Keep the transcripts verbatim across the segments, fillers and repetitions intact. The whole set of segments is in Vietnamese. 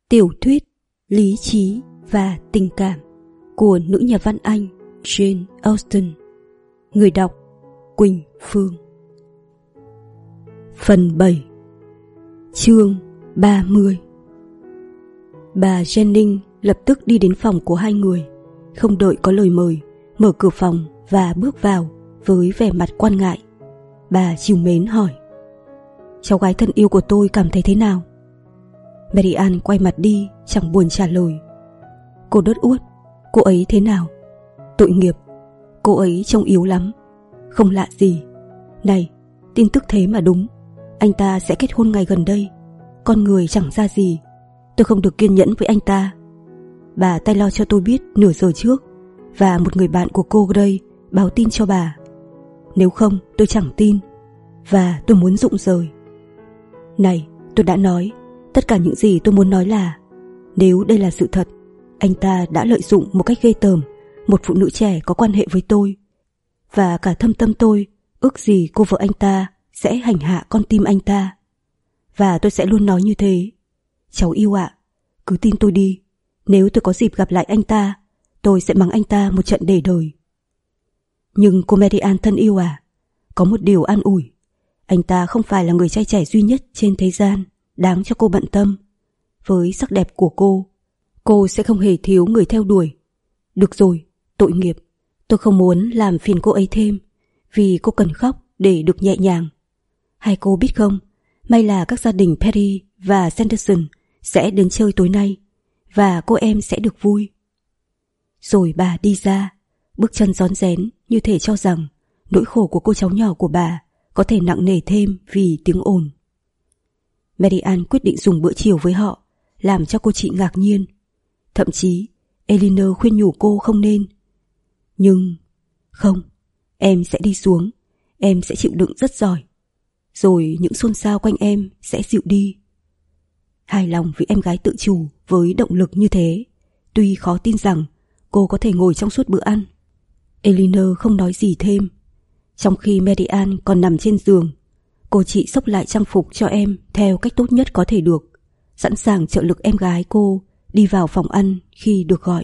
Tiểu thuyết Lý trí và tình cảm của nữ nhà văn Anh Jane Austen. Người đọc Quỳnh Phương. Phần bảy. Chương ba mươi. Bà Jennings lập tức đi đến phòng của hai người, không đợi có lời mời, mở cửa phòng và bước vào với vẻ mặt quan ngại. Bà trìu mến hỏi: "Cháu gái thân yêu của tôi cảm thấy thế nào?" Mary Ann quay mặt đi, chẳng buồn trả lời. Cô đớt uốt: "Cô ấy thế nào?" "Tội nghiệp, cô ấy trông yếu lắm." "Không lạ gì. Này, tin tức thế mà đúng. Anh ta sẽ kết hôn ngày gần đây. Con người chẳng ra gì. Tôi không được kiên nhẫn với anh ta. Bà Taylor cho tôi biết nửa giờ trước, và một người bạn của cô Gray báo tin cho bà. Nếu không tôi chẳng tin, và tôi muốn rụng rời. Này, tôi đã nói, tất cả những gì tôi muốn nói là, nếu đây là sự thật, anh ta đã lợi dụng một cách ghê tởm một phụ nữ trẻ có quan hệ với tôi, và cả thâm tâm tôi ước gì cô vợ anh ta sẽ hành hạ con tim anh ta. Và tôi sẽ luôn nói như thế. Cháu yêu ạ, cứ tin tôi đi. Nếu tôi có dịp gặp lại anh ta, tôi sẽ mắng anh ta một trận để đời." "Nhưng cô Mary Ann thân yêu à, có một điều an ủi. Anh ta không phải là người trai trẻ duy nhất trên thế gian đáng cho cô bận tâm. Với sắc đẹp của cô, cô sẽ không hề thiếu người theo đuổi. Được rồi, tội nghiệp, tôi không muốn làm phiền cô ấy thêm, vì cô cần khóc để được nhẹ nhàng. Hai cô biết không, may là các gia đình Perry và Sanderson sẽ đến chơi tối nay, và cô em sẽ được vui." Rồi bà đi ra, bước chân rón rén như thể cho rằng nỗi khổ của cô cháu nhỏ của bà có thể nặng nề thêm vì tiếng ồn. Mary Ann quyết định dùng bữa chiều với họ, làm cho cô chị ngạc nhiên. Thậm chí Elinor khuyên nhủ cô không nên. Nhưng không, em sẽ đi xuống, em sẽ chịu đựng rất giỏi, rồi những xôn xao quanh em sẽ dịu đi. Hài lòng vì em gái tự chủ với động lực như thế, tuy khó tin rằng cô có thể ngồi trong suốt bữa ăn, Elinor không nói gì thêm. Trong khi Mary Ann còn nằm trên giường, cô chị xốc lại trang phục cho em theo cách tốt nhất có thể được, sẵn sàng trợ lực em gái cô đi vào phòng ăn khi được gọi.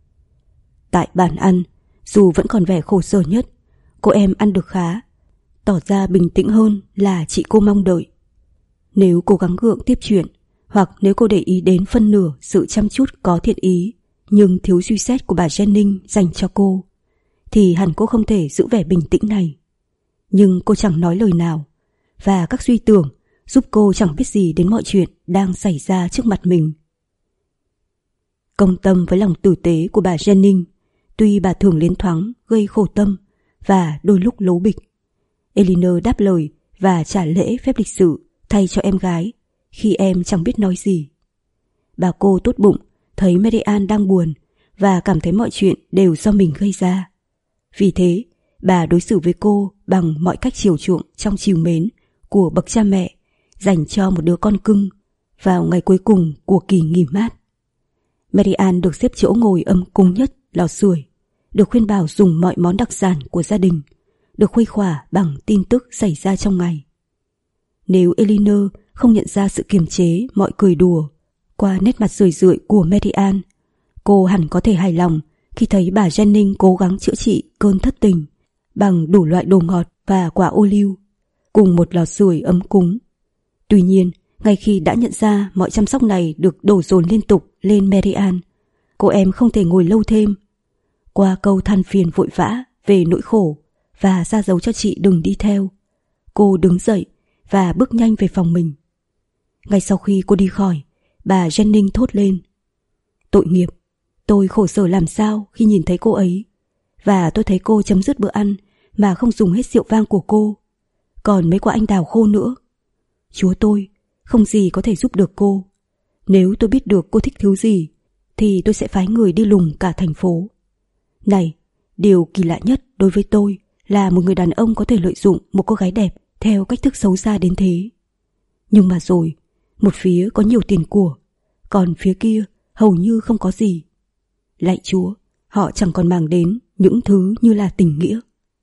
Tại bàn ăn, dù vẫn còn vẻ khổ sở nhất, cô em ăn được khá, tỏ ra bình tĩnh hơn là chị cô mong đợi. Nếu cố gắng gượng tiếp chuyện, hoặc nếu cô để ý đến phân nửa sự chăm chút có thiện ý nhưng thiếu suy xét của bà Jennings dành cho cô, thì hẳn cô không thể giữ vẻ bình tĩnh này. Nhưng cô chẳng nói lời nào, và các suy tưởng giúp cô chẳng biết gì đến mọi chuyện đang xảy ra trước mặt mình. Công tâm với lòng tử tế của bà Jennings, tuy bà thường liến thoáng gây khổ tâm và đôi lúc lố bịch, Elinor đáp lời và trả lễ phép lịch sự thay cho em gái khi em chẳng biết nói gì. Bà cô tốt bụng thấy Mary Ann đang buồn và cảm thấy mọi chuyện đều do mình gây ra. Vì thế, bà đối xử với cô bằng mọi cách chiều chuộng trong trìu mến của bậc cha mẹ dành cho một đứa con cưng vào ngày cuối cùng của kỳ nghỉ mát. Mary Ann được xếp chỗ ngồi ấm cúng nhất lò sưởi, được khuyên bảo dùng mọi món đặc sản của gia đình, được khuây khỏa bằng tin tức xảy ra trong ngày. Nếu Elinor không nhận ra sự kiềm chế mọi cười đùa qua nét mặt rười rượi của Mary Ann, cô hẳn có thể hài lòng khi thấy bà Jennings cố gắng chữa trị cơn thất tình bằng đủ loại đồ ngọt và quả ô liu, cùng một lò sưởi ấm cúng. Tuy nhiên, ngay khi đã nhận ra mọi chăm sóc này được đổ dồn liên tục lên Mary Ann, cô em không thể ngồi lâu thêm. Qua câu than phiền vội vã về nỗi khổ và ra dấu cho chị đừng đi theo, cô đứng dậy và bước nhanh về phòng mình. Ngay sau khi cô đi khỏi, bà Jennings thốt lên: "Tội nghiệp, tôi khổ sở làm sao khi nhìn thấy cô ấy, và tôi thấy cô chấm dứt bữa ăn mà không dùng hết rượu vang của cô, còn mấy quả anh đào khô nữa. Chúa tôi, không gì có thể giúp được cô. Nếu tôi biết được cô thích thứ gì, thì tôi sẽ phái người đi lùng cả thành phố. Này, điều kỳ lạ nhất đối với tôi là một người đàn ông có thể lợi dụng một cô gái đẹp theo cách thức xấu xa đến thế. Nhưng mà rồi, một phía có nhiều tiền của, còn phía kia hầu như không có gì. Lạy Chúa, họ chẳng còn màng đến những thứ như là tình nghĩa."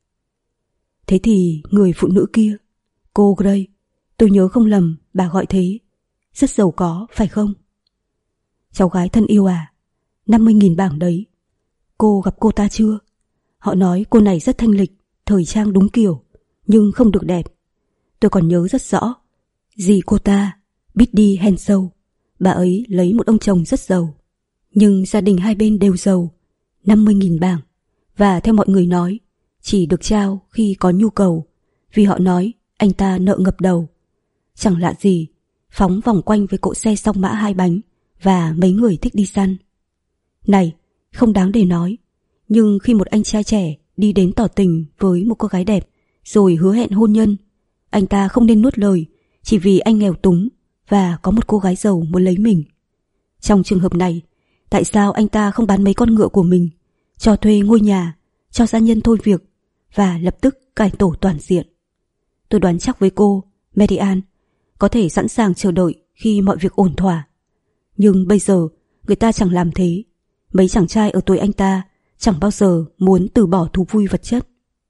Thế thì người phụ nữ kia, cô Gray, tôi nhớ không lầm bà gọi thế, rất giàu có phải không? cháu gái thân yêu à, năm mươi nghìn bảng đấy. Cô gặp cô ta chưa? Họ nói cô này rất thanh lịch, thời trang đúng kiểu, nhưng không được đẹp. Tôi còn nhớ rất rõ, dì cô ta, Biddy Henshaw, bà ấy lấy một ông chồng rất giàu. Nhưng gia đình hai bên đều giàu, năm mươi nghìn bảng. Và theo mọi người nói, chỉ được trao khi có nhu cầu, vì họ nói anh ta nợ ngập đầu. Chẳng lạ gì, phóng vòng quanh với cỗ xe song mã hai bánh và mấy người thích đi săn. Này, không đáng để nói, nhưng khi một anh trai trẻ đi đến tỏ tình với một cô gái đẹp rồi hứa hẹn hôn nhân, anh ta không nên nuốt lời chỉ vì anh nghèo túng và có một cô gái giàu muốn lấy mình. Trong trường hợp này, tại sao anh ta không bán mấy con ngựa của mình, cho thuê ngôi nhà, cho gia nhân thôi việc và lập tức cải tổ toàn diện? Tôi đoán chắc với cô, Mary Ann, có thể sẵn sàng chờ đợi khi mọi việc ổn thỏa. Nhưng bây giờ người ta chẳng làm thế. Mấy chàng trai ở tuổi anh ta chẳng bao giờ muốn từ bỏ thú vui vật chất.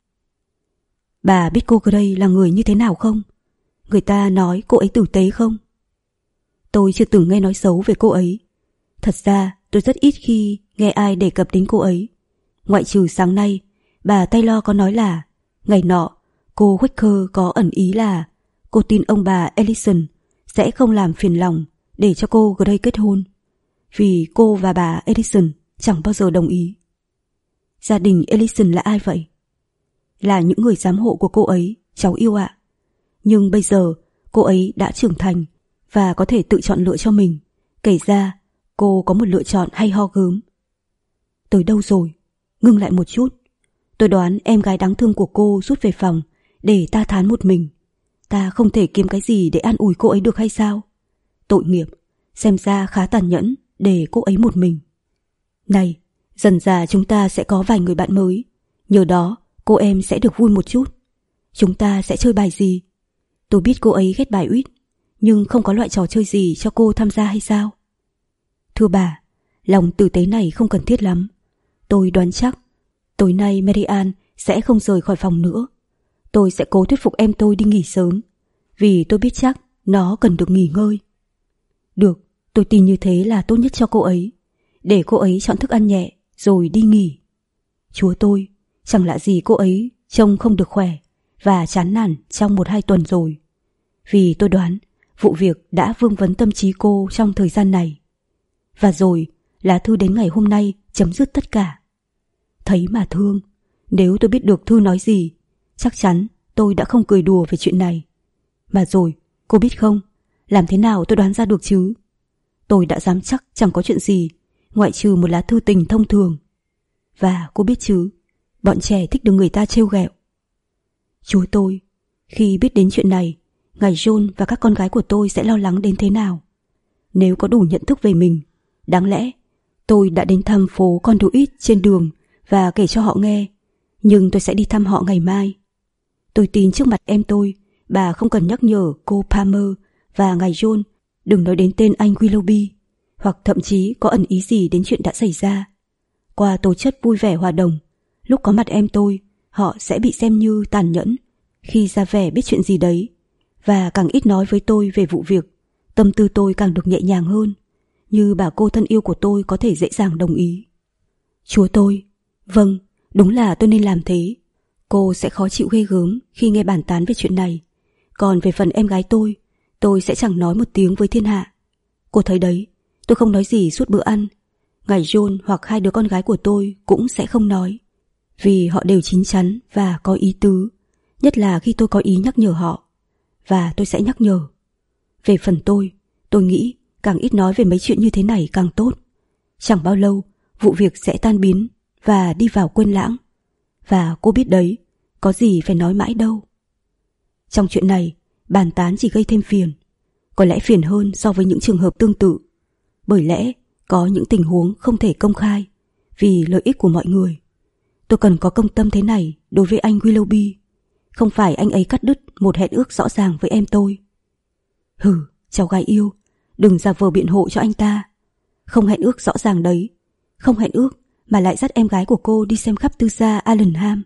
Bà biết cô Gray là người như thế nào không? Người ta nói cô ấy tử tế không? Tôi chưa từng nghe nói xấu về cô ấy. Thật ra tôi rất ít khi nghe ai đề cập đến cô ấy. Ngoại trừ sáng nay, bà Taylor có nói là ngày nọ cô Wicker có ẩn ý là cô tin ông bà Ellison sẽ không làm phiền lòng để cho cô Gray kết hôn, vì cô và bà Ellison chẳng bao giờ đồng ý. Gia đình Ellison là ai vậy? Là những người giám hộ của cô ấy, cháu yêu ạ. Nhưng bây giờ cô ấy đã trưởng thành và có thể tự chọn lựa cho mình. Kể ra cô có một lựa chọn hay ho gớm. Tới đâu rồi? Ngưng lại một chút. Tôi đoán em gái đáng thương của cô rút về phòng để ta thán một mình. Ta không thể kiếm cái gì để an ủi cô ấy được hay sao? Tội nghiệp, xem ra khá tàn nhẫn để cô ấy một mình. Này, dần dà chúng ta sẽ có vài người bạn mới. Nhờ đó cô em sẽ được vui một chút. Chúng ta sẽ chơi bài gì? Tôi biết cô ấy ghét bài uýt, nhưng không có loại trò chơi gì cho cô tham gia hay sao? Thưa bà, lòng tử tế này không cần thiết lắm. Tôi đoán chắc tối nay Mary Ann sẽ không rời khỏi phòng nữa. Tôi sẽ cố thuyết phục em tôi đi nghỉ sớm, vì tôi biết chắc nó cần được nghỉ ngơi. Được, tôi tin như thế là tốt nhất cho cô ấy. Để cô ấy chọn thức ăn nhẹ rồi đi nghỉ. Chúa tôi, chẳng lạ gì cô ấy trông không được khỏe và chán nản trong một hai tuần rồi. Vì tôi đoán vụ việc đã vương vấn tâm trí cô trong thời gian này. Và rồi lá thư đến ngày hôm nay chấm dứt tất cả. Thấy mà thương, nếu tôi biết được thư nói gì, chắc chắn tôi đã không cười đùa về chuyện này. Mà rồi, cô biết không, làm thế nào tôi đoán ra được chứ? Tôi đã dám chắc chẳng có chuyện gì ngoại trừ một lá thư tình thông thường. Và cô biết chứ, bọn trẻ thích được người ta trêu ghẹo. Chúa tôi, khi biết đến chuyện này, ngài John và các con gái của tôi sẽ lo lắng đến thế nào? Nếu có đủ nhận thức về mình, đáng lẽ tôi đã đến thăm phố Conduit trên đường và kể cho họ nghe, nhưng tôi sẽ đi thăm họ ngày mai. Tôi tin trước mặt em tôi, bà không cần nhắc nhở cô Palmer và ngài John đừng nói đến tên anh Willoughby, hoặc thậm chí có ẩn ý gì đến chuyện đã xảy ra. Qua tố chất vui vẻ hòa đồng, lúc có mặt em tôi, họ sẽ bị xem như tàn nhẫn khi ra vẻ biết chuyện gì đấy, và càng ít nói với tôi về vụ việc, tâm tư tôi càng được nhẹ nhàng hơn, như bà cô thân yêu của tôi có thể dễ dàng đồng ý. Chúa tôi, vâng, đúng là tôi nên làm thế. Cô sẽ khó chịu ghê gớm khi nghe bàn tán về chuyện này. Còn về phần em gái tôi, tôi sẽ chẳng nói một tiếng với thiên hạ. Cô thấy đấy, tôi không nói gì suốt bữa ăn. Ngài John hoặc hai đứa con gái của tôi cũng sẽ không nói, vì họ đều chín chắn và có ý tứ, nhất là khi tôi có ý nhắc nhở họ. Và tôi sẽ nhắc nhở. Về phần tôi, tôi nghĩ càng ít nói về mấy chuyện như thế này càng tốt. Chẳng bao lâu, vụ việc sẽ tan biến và đi vào quên lãng. Và cô biết đấy, có gì phải nói mãi đâu. Trong chuyện này, bàn tán chỉ gây thêm phiền, có lẽ phiền hơn so với những trường hợp tương tự. Bởi lẽ có những tình huống không thể công khai vì lợi ích của mọi người. Tôi cần có công tâm thế này đối với anh Willoughby. Không phải anh ấy cắt đứt một hẹn ước rõ ràng với em tôi. Hừ, cháu gái yêu, đừng giả vờ biện hộ cho anh ta. Không hẹn ước rõ ràng đấy. Không hẹn ước mà lại dắt em gái của cô đi xem khắp tư gia Allenham,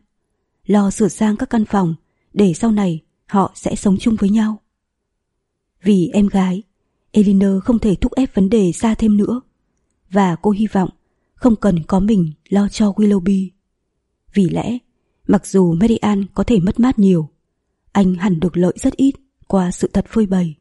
lo sửa sang các căn phòng để sau này họ sẽ sống chung với nhau. Vì em gái, Elinor không thể thúc ép vấn đề xa thêm nữa. và cô hy vọng không cần có mình lo cho Willoughby. Vì lẽ, mặc dù Marianne có thể mất mát nhiều, anh hẳn được lợi rất ít qua sự thật phơi bày.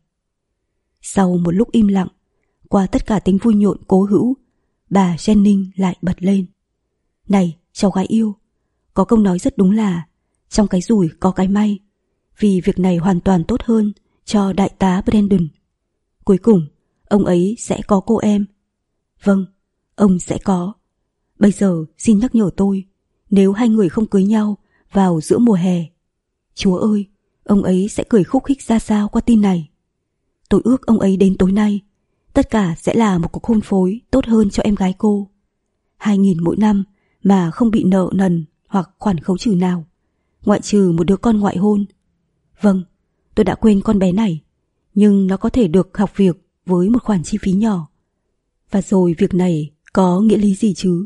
Sau một lúc im lặng, qua tất cả tính vui nhộn cố hữu, bà Jennings lại bật lên. Này, cháu gái yêu, có câu nói rất đúng là trong cái rủi có cái may, vì việc này hoàn toàn tốt hơn cho đại tá Brandon. Cuối cùng, ông ấy sẽ có cô em. Vâng, ông sẽ có. Bây giờ xin nhắc nhở tôi, nếu hai người không cưới nhau vào giữa mùa hè, Chúa ơi, ông ấy sẽ cười khúc khích ra sao qua tin này. Tôi ước ông ấy đến tối nay, tất cả sẽ là một cuộc hôn phối tốt hơn cho em gái cô. Hai nghìn mỗi năm mà không bị nợ nần hoặc khoản khấu trừ nào, ngoại trừ một đứa con ngoại hôn. Vâng, tôi đã quên con bé này, nhưng nó có thể được học việc với một khoản chi phí nhỏ. Và rồi việc này có nghĩa lý gì chứ?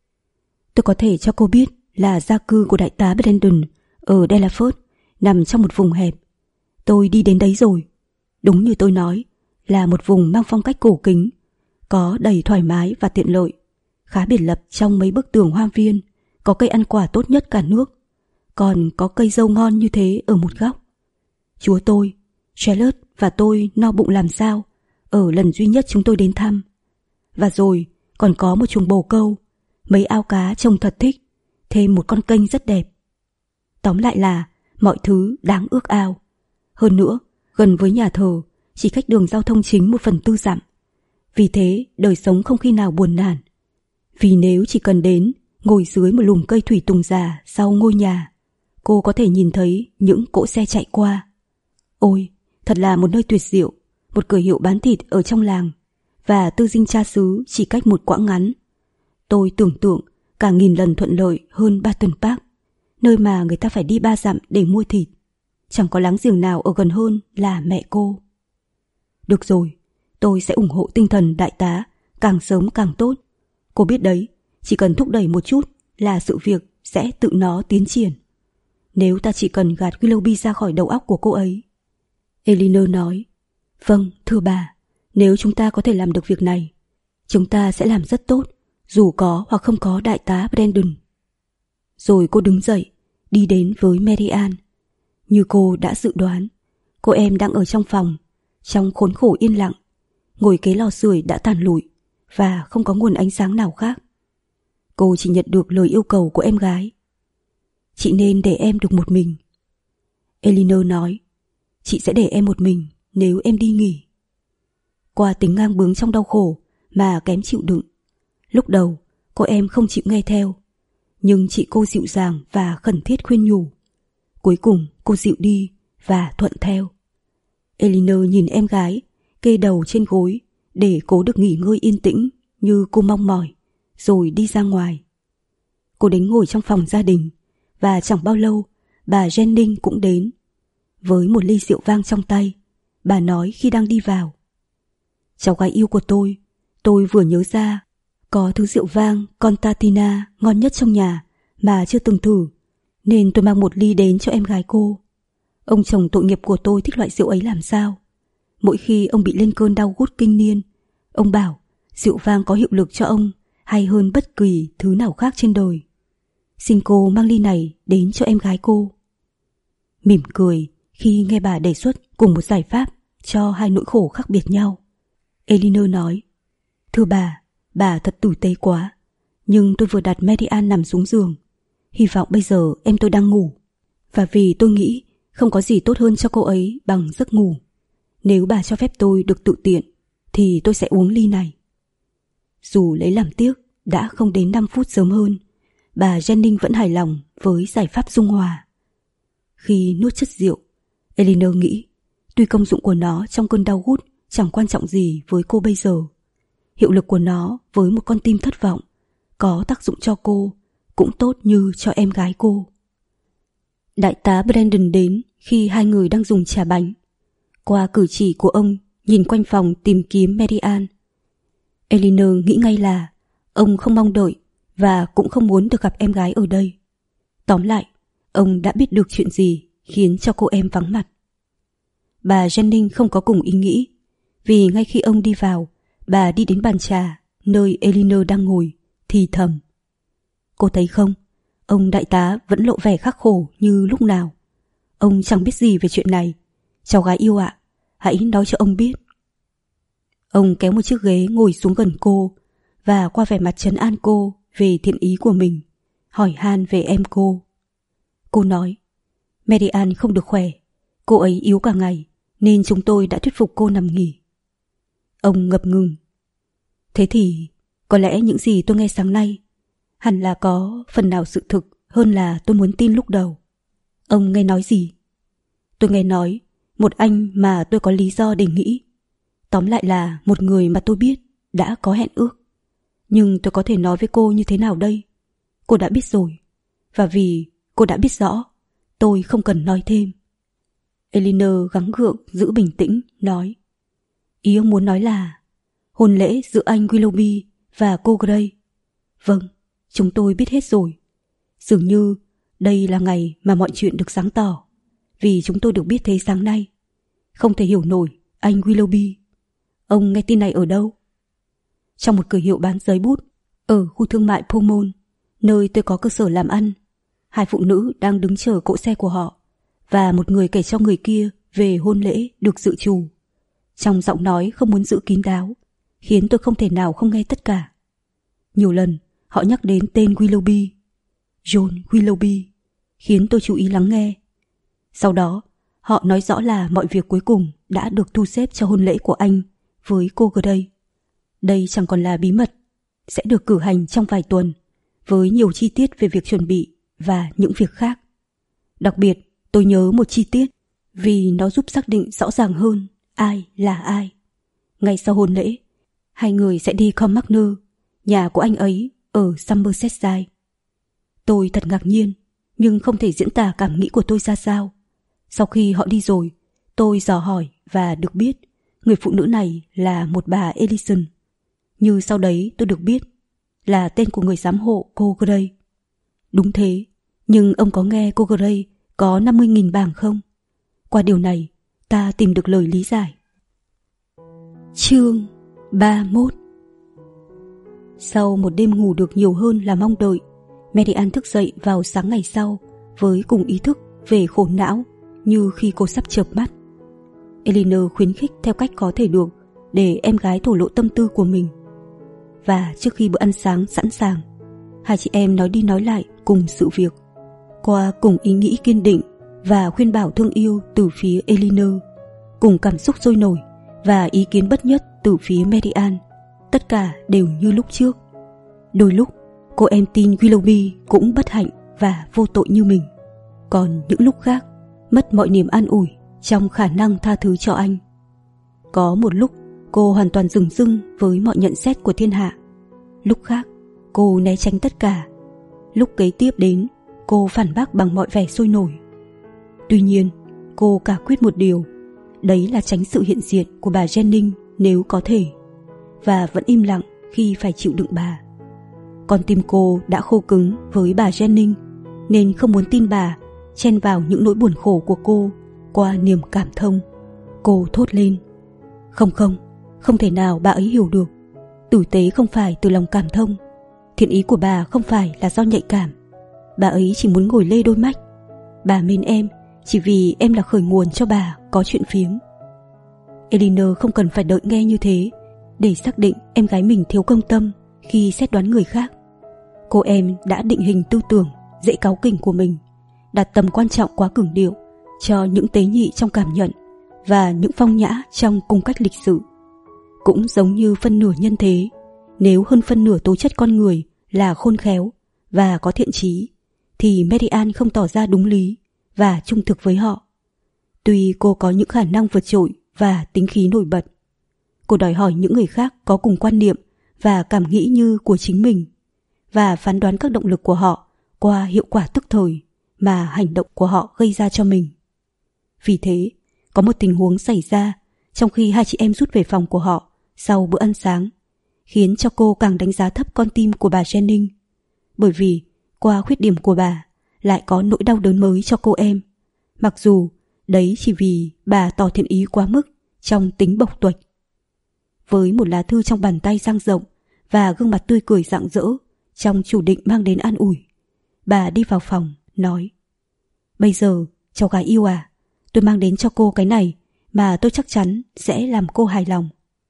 Tôi có thể cho cô biết là gia cư của đại tá Brandon ở Delaford nằm trong một vùng hẹp. Tôi đi đến đấy rồi. Đúng như tôi nói, là một vùng mang phong cách cổ kính, có đầy thoải mái và tiện lợi, khá biệt lập trong mấy bức tường hoa viên, có cây ăn quả tốt nhất cả nước, còn có cây dâu ngon như thế ở một góc. Chúa tôi, Charlotte và tôi no bụng làm sao ở lần duy nhất chúng tôi đến thăm. Và rồi còn có một chuồng bồ câu, mấy ao cá trông thật thích, thêm một con kênh rất đẹp. Tóm lại là mọi thứ đáng ước ao. Hơn nữa, gần với nhà thờ, chỉ cách đường giao thông chính một phần tư dặm. Vì thế, đời sống không khi nào buồn nản. Vì nếu chỉ cần đến, ngồi dưới một lùm cây thủy tùng già sau ngôi nhà, cô có thể nhìn thấy những cỗ xe chạy qua. Ôi, thật là một nơi tuyệt diệu, một cửa hiệu bán thịt ở trong làng, và tư dinh cha xứ chỉ cách một quãng ngắn. Tôi tưởng tượng cả nghìn lần thuận lợi hơn Barton Park, nơi mà người ta phải đi ba dặm để mua thịt. Chẳng có láng giềng nào ở gần hơn là mẹ cô. Được rồi, tôi sẽ ủng hộ tinh thần đại tá, càng sớm càng tốt. Cô biết đấy, chỉ cần thúc đẩy một chút là sự việc sẽ tự nó tiến triển. Nếu ta chỉ cần gạt Willoughby ra khỏi đầu óc của cô ấy. Elinor nói, vâng, thưa bà, nếu chúng ta có thể làm được việc này, chúng ta sẽ làm rất tốt, dù có hoặc không có đại tá Brandon. Rồi cô đứng dậy, đi đến với Marianne. Như cô đã dự đoán, cô em đang ở trong phòng, trong khốn khổ yên lặng, ngồi kế lò sưởi đã tàn lụi và không có nguồn ánh sáng nào khác. Cô chỉ nhận được lời yêu cầu của em gái. Chị nên để em được một mình. Elinor nói, chị sẽ để em một mình nếu em đi nghỉ. Qua tính ngang bướng trong đau khổ mà kém chịu đựng, lúc đầu cô em không chịu nghe theo, nhưng chị cô dịu dàng và khẩn thiết khuyên nhủ. Cuối cùng cô dịu đi và thuận theo. Elinor nhìn em gái kê đầu trên gối để cố được nghỉ ngơi yên tĩnh như cô mong mỏi, rồi đi ra ngoài. Cô đến ngồi trong phòng gia đình, và chẳng bao lâu bà Jennings cũng đến. Với một ly rượu vang trong tay, bà nói khi đang đi vào, cháu gái yêu của tôi, tôi vừa nhớ ra có thứ rượu vang Constantina ngon nhất trong nhà mà chưa từng thử, nên tôi mang một ly đến cho em gái cô. Ông chồng tội nghiệp của tôi thích loại rượu ấy làm sao. Mỗi khi ông bị lên cơn đau gút kinh niên, ông bảo rượu vang có hiệu lực cho ông hay hơn bất kỳ thứ nào khác trên đời. Xin cô mang ly này đến cho em gái cô. Mỉm cười khi nghe bà đề xuất cùng một giải pháp cho hai nỗi khổ khác biệt nhau, Elinor nói, thưa bà, bà thật tử tế quá, nhưng tôi vừa đặt Marianne nằm xuống giường. Hy vọng bây giờ em tôi đang ngủ, và vì tôi nghĩ không có gì tốt hơn cho cô ấy bằng giấc ngủ. Nếu bà cho phép tôi được tự tiện, thì tôi sẽ uống ly này. Dù lấy làm tiếc đã không đến năm phút sớm hơn, bà Jennings vẫn hài lòng với giải pháp dung hòa. Khi nuốt chất rượu, Elinor nghĩ tuy công dụng của nó trong cơn đau gút chẳng quan trọng gì với cô bây giờ, hiệu lực của nó với một con tim thất vọng có tác dụng cho cô cũng tốt như cho em gái cô. Đại tá Brandon đến khi hai người đang dùng trà bánh. Qua cử chỉ của ông nhìn quanh phòng tìm kiếm Marianne, Elinor nghĩ ngay là ông không mong đợi và cũng không muốn được gặp em gái ở đây. Tóm lại, ông đã biết được chuyện gì khiến cho cô em vắng mặt. Bà Jennings không có cùng ý nghĩ, vì ngay khi ông đi vào, bà đi đến bàn trà, nơi Elinor đang ngồi, thì thầm. Cô thấy không, ông đại tá vẫn lộ vẻ khắc khổ như lúc nào. Ông chẳng biết gì về chuyện này. Cháu gái yêu ạ, hãy nói cho ông biết. Ông kéo một chiếc ghế ngồi xuống gần cô và qua vẻ mặt trấn an cô về thiện ý của mình, hỏi han về em cô. Cô nói, Marian không được khỏe, cô ấy yếu cả ngày nên chúng tôi đã thuyết phục cô nằm nghỉ. Ông ngập ngừng. Thế thì có lẽ những gì tôi nghe sáng nay hẳn là có phần nào sự thực hơn là tôi muốn tin lúc đầu. Ông nghe nói gì? Tôi nghe nói một anh mà tôi có lý do để nghĩ. Tóm lại là một người mà tôi biết đã có hẹn ước. Nhưng tôi có thể nói với cô như thế nào đây? Cô đã biết rồi. Và vì cô đã biết rõ, tôi không cần nói thêm. Elinor gắng gượng giữ bình tĩnh, nói. Ý ông muốn nói là hôn lễ giữa anh Willoughby và cô Gray. Vâng, chúng tôi biết hết rồi. Dường như đây là ngày mà mọi chuyện được sáng tỏ, vì chúng tôi được biết thế sáng nay. Không thể hiểu nổi anh Willoughby. Ông nghe tin này ở đâu? Trong một cửa hiệu bán giấy bút ở khu thương mại Pomone, nơi tôi có cơ sở làm ăn. Hai phụ nữ đang đứng chờ cỗ xe của họ, và một người kể cho người kia về hôn lễ được dự trù. Trong giọng nói không muốn giữ kín đáo, khiến tôi không thể nào không nghe tất cả. Nhiều lần họ nhắc đến tên Willoughby, John Willoughby, khiến tôi chú ý lắng nghe. Sau đó họ nói rõ là mọi việc cuối cùng đã được thu xếp cho hôn lễ của anh với cô Gray. Đây chẳng còn là bí mật, sẽ được cử hành trong vài tuần, với nhiều chi tiết về việc chuẩn bị và những việc khác. Đặc biệt tôi nhớ một chi tiết vì nó giúp xác định rõ ràng hơn ai là ai. Ngay sau hôn lễ, hai người sẽ đi Cormackner, nhà của anh ấy ở Somersetshire. Tôi thật ngạc nhiên, nhưng không thể diễn tả cảm nghĩ của tôi ra sao. Sau khi họ đi rồi, tôi dò hỏi và được biết người phụ nữ này là một bà Ellison. Như sau đấy tôi được biết là tên của người giám hộ cô Gray. Đúng thế, nhưng ông có nghe cô Gray có năm mươi nghìn bảng không? Qua điều này, ta tìm được lời lý giải. Chương ba mươi mốt. Sau một đêm ngủ được nhiều hơn là mong đợi, Marian thức dậy vào sáng ngày sau với cùng ý thức về khổ não như khi cô sắp chợp mắt. Elinor khuyến khích theo cách có thể được để em gái thổ lộ tâm tư của mình. Và trước khi bữa ăn sáng sẵn sàng, hai chị em nói đi nói lại cùng sự việc, qua cùng ý nghĩ kiên định và khuyên bảo thương yêu từ phía Elinor, cùng cảm xúc sôi nổi và ý kiến bất nhất từ phía Marian. Tất cả đều như lúc trước. Đôi lúc cô em tin Willoughby cũng bất hạnh và vô tội như mình, còn những lúc khác mất mọi niềm an ủi trong khả năng tha thứ cho anh. Có một lúc cô hoàn toàn dửng dưng với mọi nhận xét của thiên hạ. Lúc khác cô né tránh tất cả. Lúc kế tiếp đến, cô phản bác bằng mọi vẻ sôi nổi. Tuy nhiên, cô cả quyết một điều, đấy là tránh sự hiện diện của bà Jennings nếu có thể, và vẫn im lặng khi phải chịu đựng bà. Con tim cô đã khô cứng với bà Jennings, nên không muốn tin bà chen vào những nỗi buồn khổ của cô qua niềm cảm thông. Cô thốt lên, không không, không thể nào bà ấy hiểu được. Tử tế không phải từ lòng cảm thông. Thiện ý của bà không phải là do nhạy cảm. Bà ấy chỉ muốn ngồi lê đôi mách. Bà mến em chỉ vì em là khởi nguồn cho bà có chuyện phiếm. Elinor không cần phải đợi nghe như thế để xác định em gái mình thiếu công tâm khi xét đoán người khác. Cô em đã định hình tư tưởng dễ cáu kỉnh của mình, đặt tầm quan trọng quá cường điệu cho những tế nhị trong cảm nhận và những phong nhã trong cung cách lịch sự. Cũng giống như phân nửa nhân thế, nếu hơn phân nửa tố chất con người là khôn khéo và có thiện chí, thì Marian không tỏ ra đúng lý và trung thực với họ. Tuy cô có những khả năng vượt trội và tính khí nổi bật, cô đòi hỏi những người khác có cùng quan niệm và cảm nghĩ như của chính mình, và phán đoán các động lực của họ qua hiệu quả tức thời mà hành động của họ gây ra cho mình. Vì thế, có một tình huống xảy ra trong khi hai chị em rút về phòng của họ sau bữa ăn sáng, khiến cho cô càng đánh giá thấp con tim của bà Jennings, bởi vì qua khuyết điểm của bà lại có nỗi đau đớn mới cho cô em, mặc dù đấy chỉ vì bà tỏ thiện ý quá mức trong tính bộc tuệch. Với một lá thư trong bàn tay dang rộng và gương mặt tươi cười rạng rỡ trong chủ định mang đến an ủi. Bà đi vào phòng, nói: Bây giờ, cháu gái yêu à, tôi mang đến cho cô cái này mà tôi chắc chắn sẽ làm cô hài lòng.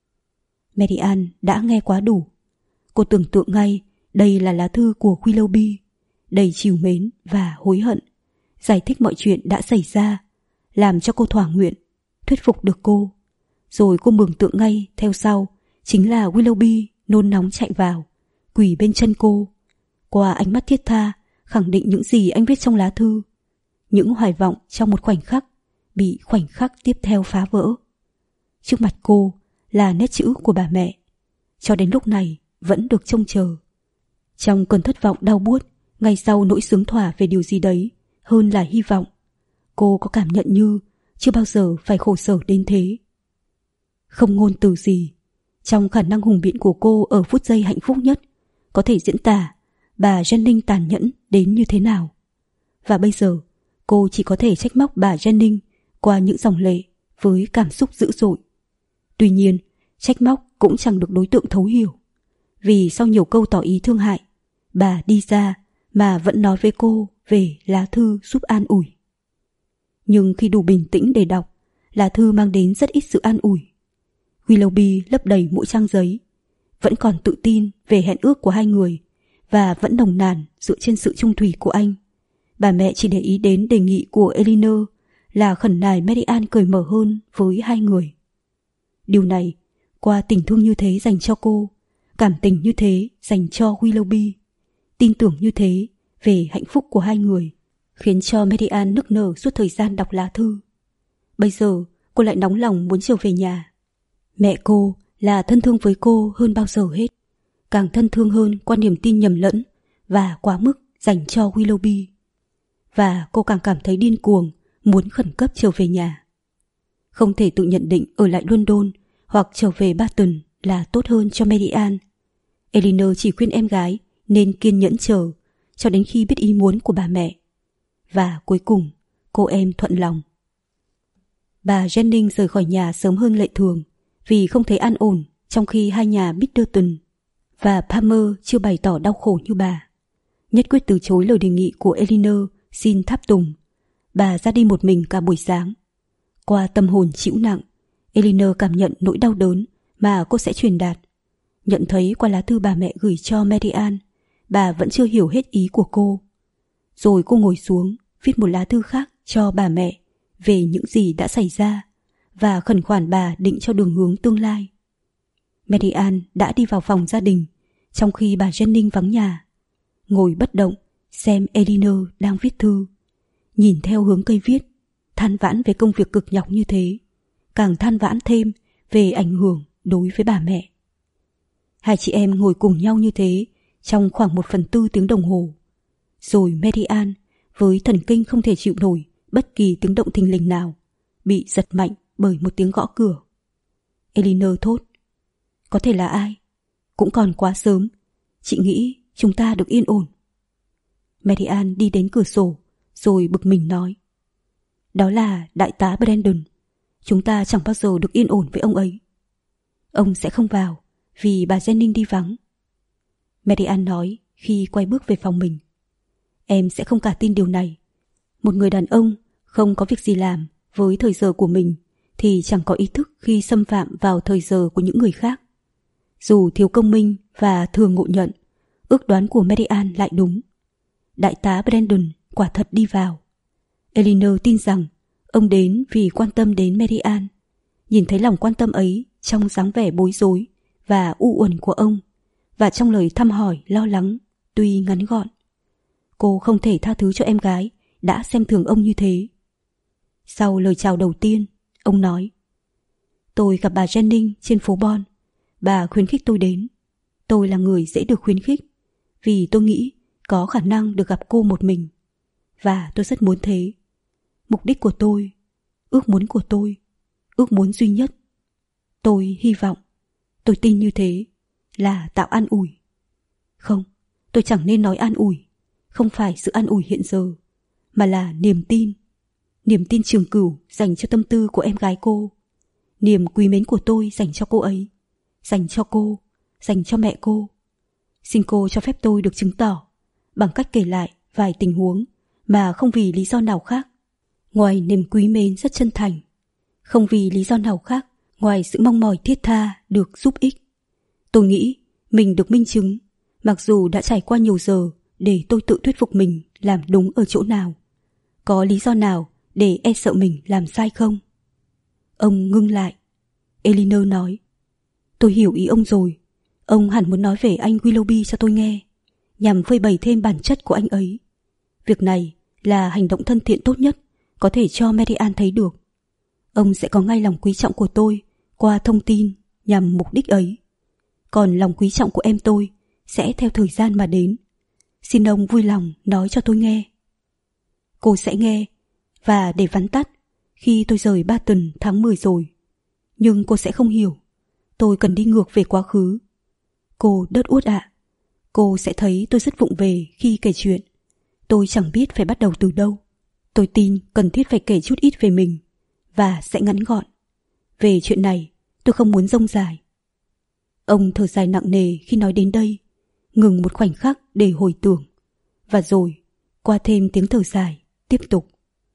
Mary Ann đã nghe quá đủ. Cô tưởng tượng ngay đây là lá thư của Willoughby, đầy trìu mến và hối hận, giải thích mọi chuyện đã xảy ra, làm cho cô thỏa nguyện, thuyết phục được cô. Rồi cô mường tượng ngay theo sau chính là Willoughby nôn nóng chạy vào, quỳ bên chân cô, qua ánh mắt thiết tha khẳng định những gì anh viết trong lá thư. Những hoài vọng trong một khoảnh khắc bị khoảnh khắc tiếp theo phá vỡ. Trước mặt cô là nét chữ của bà mẹ, cho đến lúc này vẫn được trông chờ. Trong cơn thất vọng đau buốt, ngay sau nỗi sướng thỏa về điều gì đấy hơn là hy vọng, cô có cảm nhận như chưa bao giờ phải khổ sở đến thế. Không ngôn từ gì, trong khả năng hùng biện của cô ở phút giây hạnh phúc nhất, có thể diễn tả bà Jennings tàn nhẫn đến như thế nào. Và bây giờ, cô chỉ có thể trách móc bà Jennings qua những dòng lệ với cảm xúc dữ dội. Tuy nhiên, trách móc cũng chẳng được đối tượng thấu hiểu, vì sau nhiều câu tỏ ý thương hại, bà đi ra mà vẫn nói với cô về lá thư giúp an ủi. Nhưng khi đủ bình tĩnh để đọc, lá thư mang đến rất ít sự an ủi. Willoughby lấp đầy mỗi trang giấy, vẫn còn tự tin về hẹn ước của hai người và vẫn nồng nàn dựa trên sự trung thủy của anh. Bà mẹ chỉ để ý đến đề nghị của Elinor là khẩn nài Mary Ann cởi mở hơn với hai người. Điều này, qua tình thương như thế dành cho cô, cảm tình như thế dành cho Willoughby, tin tưởng như thế về hạnh phúc của hai người, khiến cho Mary Ann nức nở suốt thời gian đọc lá thư. Bây giờ cô lại nóng lòng muốn trở về nhà. Mẹ cô là thân thương với cô hơn bao giờ hết, càng thân thương hơn qua niềm tin nhầm lẫn và quá mức dành cho Willoughby. Và cô càng cảm thấy điên cuồng muốn khẩn cấp trở về nhà. Không thể tự nhận định ở lại London hoặc trở về Barton là tốt hơn cho Mary Ann. Elinor chỉ khuyên em gái nên kiên nhẫn chờ cho đến khi biết ý muốn của bà mẹ. Và cuối cùng cô em thuận lòng. Bà Jennings rời khỏi nhà sớm hơn lệ thường vì không thấy an ổn, trong khi hai nhà Middleton và Palmer chưa bày tỏ đau khổ như bà. Nhất quyết từ chối lời đề nghị của Elinor xin tháp tùng, bà ra đi một mình cả buổi sáng. Qua tâm hồn chịu nặng, Elinor cảm nhận nỗi đau đớn mà cô sẽ truyền đạt. Nhận thấy qua lá thư bà mẹ gửi cho Mary Ann, bà vẫn chưa hiểu hết ý của cô. Rồi cô ngồi xuống viết một lá thư khác cho bà mẹ về những gì đã xảy ra và khẩn khoản bà định cho đường hướng tương lai. Mary Ann đã đi vào phòng gia đình trong khi bà Jennings vắng nhà, ngồi bất động xem Elinor đang viết thư, nhìn theo hướng cây viết, than vãn về công việc cực nhọc như thế, càng than vãn thêm về ảnh hưởng đối với bà mẹ. Hai chị em ngồi cùng nhau như thế trong khoảng một phần tư tiếng đồng hồ. Rồi Mary Ann, với thần kinh không thể chịu nổi bất kỳ tiếng động thình lình nào, bị giật mạnh bởi một tiếng gõ cửa. Elinor thốt: Có thể là ai? Cũng còn quá sớm. Chị nghĩ chúng ta được yên ổn. Mary Ann đi đến cửa sổ, rồi bực mình nói: Đó là đại tá Brandon. Chúng ta chẳng bao giờ được yên ổn với ông ấy. Ông sẽ không vào vì bà Jennings đi vắng. Mary Ann nói khi quay bước về phòng mình. Em sẽ không cả tin điều này. Một người đàn ông không có việc gì làm với thời giờ của mình thì chẳng có ý thức khi xâm phạm vào thời giờ của những người khác. Dù thiếu công minh và thường ngộ nhận, ước đoán của Mary Ann lại đúng. Đại tá Brandon quả thật đi vào. Elinor tin rằng ông đến vì quan tâm đến Mary Ann. Nhìn thấy lòng quan tâm ấy trong dáng vẻ bối rối và u uẩn của ông, và trong lời thăm hỏi lo lắng tuy ngắn gọn. Cô không thể tha thứ cho em gái đã xem thường ông như thế. Sau lời chào đầu tiên, ông nói: Tôi gặp bà Jennings trên phố Bon. Bà khuyến khích tôi đến. Tôi là người dễ được khuyến khích, vì tôi nghĩ có khả năng được gặp cô một mình. Và tôi rất muốn thế. Mục đích của tôi, ước muốn của tôi, ước muốn duy nhất, tôi hy vọng, tôi tin như thế, là tạo an ủi. Không, tôi chẳng nên nói an ủi. Không phải sự an ủi hiện giờ, mà là niềm tin. Niềm tin trường cửu dành cho tâm tư của em gái cô. Niềm quý mến của tôi dành cho cô ấy, dành cho cô, dành cho mẹ cô, Xin cô cho phép tôi được chứng tỏ, bằng cách kể lại vài tình huống mà không vì lý do nào khác ngoài niềm quý mến rất chân thành, không vì lý do nào khác ngoài sự mong mỏi thiết tha được giúp ích. Tôi nghĩ mình được minh chứng, mặc dù đã trải qua nhiều giờ để tôi tự thuyết phục mình làm đúng ở chỗ nào. Có lý do nào để e sợ mình làm sai không? Ông ngưng lại. Elinor nói, tôi hiểu ý ông rồi. Ông hẳn muốn nói về anh Willoughby cho tôi nghe, nhằm phơi bày thêm bản chất của anh ấy. Việc này là hành động thân thiện tốt nhất có thể cho Mary Ann thấy được. Ông sẽ có ngay lòng quý trọng của tôi qua thông tin nhằm mục đích ấy. Còn lòng quý trọng của em tôi sẽ theo thời gian mà đến. Xin ông vui lòng nói cho tôi nghe. Cô sẽ nghe, và để vắn tắt, khi tôi rời Barton tháng mười rồi. Nhưng cô sẽ không hiểu. Tôi cần đi ngược về quá khứ. Cô đớt út ạ. Cô sẽ thấy tôi rất vụng về khi kể chuyện. Tôi chẳng biết phải bắt đầu từ đâu. Tôi tin cần thiết phải kể chút ít về mình, và sẽ ngắn gọn. Về chuyện này, tôi không muốn rông dài. Ông thở dài nặng nề khi nói đến đây, ngừng một khoảnh khắc để hồi tưởng, và rồi, qua thêm tiếng thở dài, tiếp tục.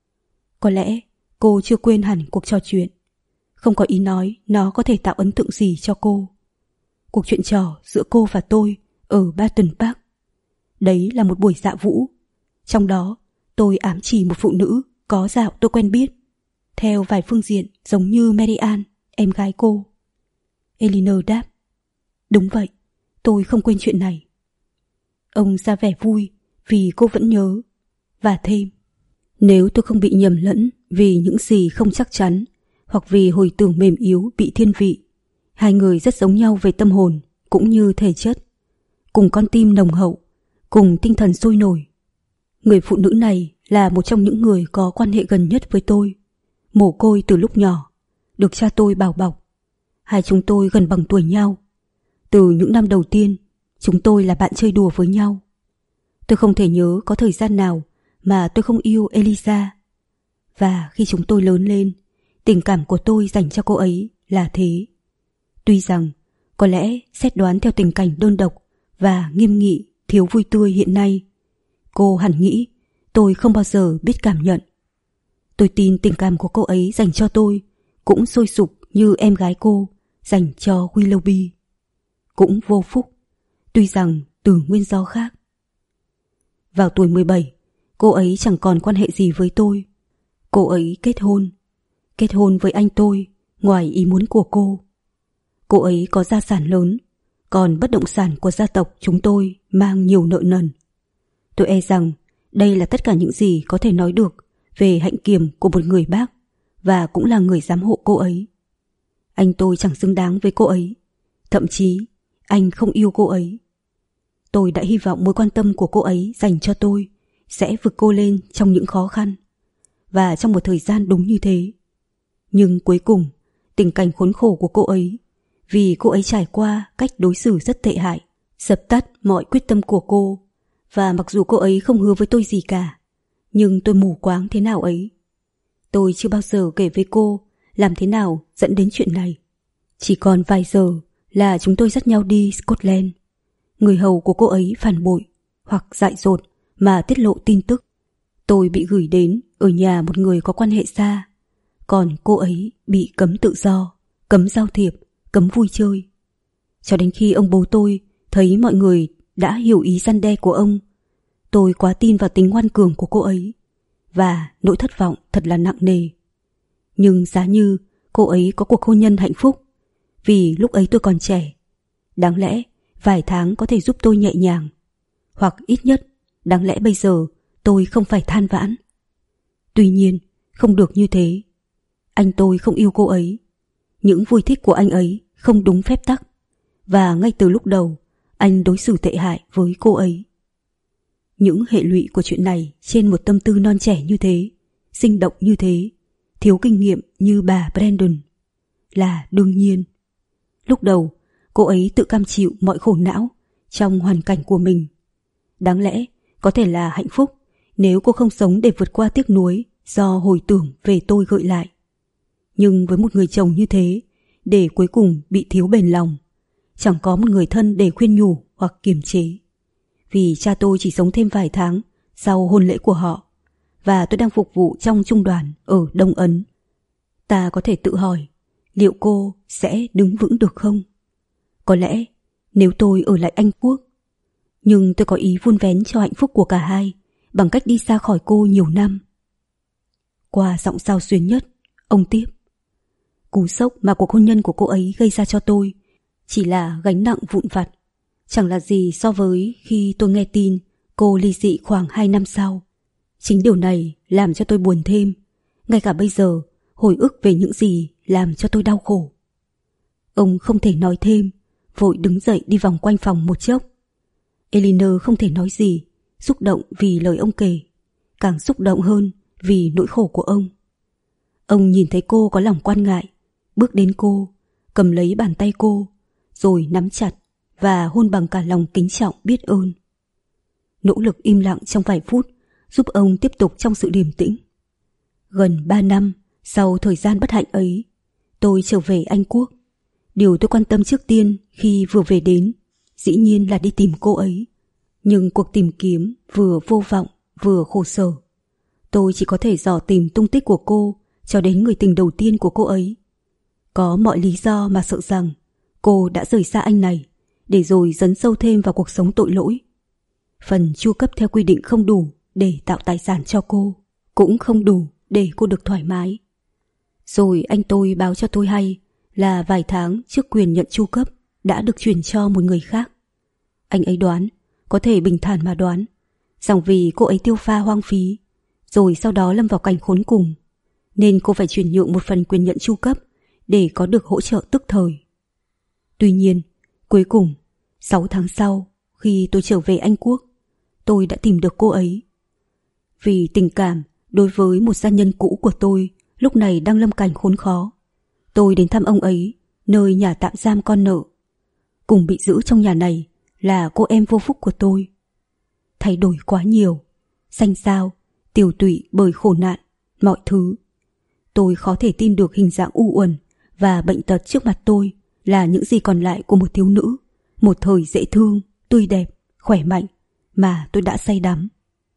Có lẽ cô chưa quên hẳn cuộc trò chuyện. Không có ý nói nó có thể tạo ấn tượng gì cho cô. Cuộc chuyện trò giữa cô và tôi ở Barton Park. Đấy là một buổi dạ vũ. Trong đó, tôi ám chỉ một phụ nữ có dạo tôi quen biết, theo vài phương diện giống như Mary Ann, em gái cô. Elinor đáp, đúng vậy, tôi không quên chuyện này. Ông ra vẻ vui vì cô vẫn nhớ, và thêm, nếu tôi không bị nhầm lẫn vì những gì không chắc chắn, hoặc vì hồi tưởng mềm yếu bị thiên vị, hai người rất giống nhau về tâm hồn cũng như thể chất, cùng con tim nồng hậu, cùng tinh thần sôi nổi. Người phụ nữ này là một trong những người có quan hệ gần nhất với tôi, mồ côi từ lúc nhỏ, được cha tôi bảo bọc. Hai chúng tôi gần bằng tuổi nhau. Từ những năm đầu tiên, chúng tôi là bạn chơi đùa với nhau. Tôi không thể nhớ có thời gian nào mà tôi không yêu Eliza. Và khi chúng tôi lớn lên, tình cảm của tôi dành cho cô ấy là thế. Tuy rằng, có lẽ xét đoán theo tình cảnh đơn độc và nghiêm nghị thiếu vui tươi hiện nay, cô hẳn nghĩ tôi không bao giờ biết cảm nhận. Tôi tin tình cảm của cô ấy dành cho tôi cũng sôi sục như em gái cô dành cho Willoughby. Cũng vô phúc, tuy rằng từ nguyên do khác. Vào tuổi mười bảy, cô ấy chẳng còn quan hệ gì với tôi. Cô ấy kết hôn. Kết hôn với anh tôi, ngoài ý muốn của cô. Cô ấy có gia sản lớn, còn bất động sản của gia tộc chúng tôi mang nhiều nợ nần. Tôi e rằng đây là tất cả những gì có thể nói được về hạnh kiểm của một người bác, và cũng là người giám hộ cô ấy. Anh tôi chẳng xứng đáng với cô ấy. Thậm chí, anh không yêu cô ấy. Tôi đã hy vọng mối quan tâm của cô ấy dành cho tôi sẽ vực cô lên trong những khó khăn. Và trong một thời gian đúng như thế. Nhưng cuối cùng, tình cảnh khốn khổ của cô ấy, vì cô ấy trải qua cách đối xử rất tệ hại, dập tắt mọi quyết tâm của cô. Và mặc dù cô ấy không hứa với tôi gì cả, nhưng tôi mù quáng thế nào ấy. Tôi chưa bao giờ kể với cô làm thế nào dẫn đến chuyện này. Chỉ còn vài giờ là chúng tôi dắt nhau đi Scotland. Người hầu của cô ấy phản bội hoặc dại dột mà tiết lộ tin tức. Tôi bị gửi đến ở nhà một người có quan hệ xa, còn cô ấy bị cấm tự do, cấm giao thiệp, cấm vui chơi. Cho đến khi ông bố tôi thấy mọi người đã hiểu ý răn đe của ông, tôi quá tin vào tính ngoan cường của cô ấy, và nỗi thất vọng thật là nặng nề. Nhưng giá như cô ấy có cuộc hôn nhân hạnh phúc, vì lúc ấy tôi còn trẻ, đáng lẽ vài tháng có thể giúp tôi nhẹ nhàng, hoặc ít nhất đáng lẽ bây giờ tôi không phải than vãn. Tuy nhiên, không được như thế. Anh tôi không yêu cô ấy. Những vui thích của anh ấy không đúng phép tắc, và ngay từ lúc đầu, anh đối xử tệ hại với cô ấy. Những hệ lụy của chuyện này trên một tâm tư non trẻ như thế, sinh động như thế, thiếu kinh nghiệm như bà Brandon, là đương nhiên. Lúc đầu, cô ấy tự cam chịu mọi khổ não trong hoàn cảnh của mình. Đáng lẽ có thể là hạnh phúc nếu cô không sống để vượt qua tiếc nuối do hồi tưởng về tôi gợi lại. Nhưng với một người chồng như thế, để cuối cùng bị thiếu bền lòng, chẳng có một người thân để khuyên nhủ hoặc kiềm chế. Vì cha tôi chỉ sống thêm vài tháng sau hôn lễ của họ, và tôi đang phục vụ trong trung đoàn ở Đông Ấn. Ta có thể tự hỏi, liệu cô sẽ đứng vững được không? Có lẽ nếu tôi ở lại Anh Quốc, nhưng tôi có ý vun vén cho hạnh phúc của cả hai bằng cách đi xa khỏi cô nhiều năm. Qua giọng xao xuyến nhất, ông tiếp: cú sốc mà cuộc hôn nhân của cô ấy gây ra cho tôi chỉ là gánh nặng vụn vặt, chẳng là gì so với khi tôi nghe tin cô ly dị khoảng hai năm sau. Chính điều này làm cho tôi buồn thêm, ngay cả bây giờ hồi ức về những gì làm cho tôi đau khổ. Ông không thể nói thêm, vội đứng dậy đi vòng quanh phòng một chốc. Elinor không thể nói gì, xúc động vì lời ông kể, càng xúc động hơn vì nỗi khổ của ông. Ông nhìn thấy cô có lòng quan ngại, bước đến cô, cầm lấy bàn tay cô, rồi nắm chặt và hôn bằng cả lòng kính trọng biết ơn. Nỗ lực im lặng trong vài phút giúp ông tiếp tục trong sự điềm tĩnh. Gần ba năm sau thời gian bất hạnh ấy, tôi trở về Anh Quốc. Điều tôi quan tâm trước tiên khi vừa về đến dĩ nhiên là đi tìm cô ấy. Nhưng cuộc tìm kiếm vừa vô vọng vừa khổ sở. Tôi chỉ có thể dò tìm tung tích của cô cho đến người tình đầu tiên của cô ấy. Có mọi lý do mà sợ rằng cô đã rời xa anh này để rồi dấn sâu thêm vào cuộc sống tội lỗi. Phần chu cấp theo quy định không đủ để tạo tài sản cho cô, cũng không đủ để cô được thoải mái. Rồi anh tôi báo cho tôi hay là vài tháng trước quyền nhận chu cấp đã được chuyển cho một người khác. Anh ấy đoán, có thể bình thản mà đoán, rằng vì cô ấy tiêu pha hoang phí, rồi sau đó lâm vào cảnh khốn cùng, nên cô phải chuyển nhượng một phần quyền nhận chu cấp để có được hỗ trợ tức thời. Tuy nhiên, cuối cùng, sáu tháng sau, khi tôi trở về Anh Quốc, tôi đã tìm được cô ấy. Vì tình cảm đối với một gia nhân cũ của tôi lúc này đang lâm cảnh khốn khó, tôi đến thăm ông ấy nơi nhà tạm giam con nợ. Cùng bị giữ trong nhà này là cô em vô phúc của tôi. Thay đổi quá nhiều, xanh xao, tiều tụy bởi khổ nạn, mọi thứ. Tôi khó thể tin được hình dạng u uẩn và bệnh tật trước mặt tôi là những gì còn lại của một thiếu nữ, một thời dễ thương, tươi đẹp, khỏe mạnh mà tôi đã say đắm.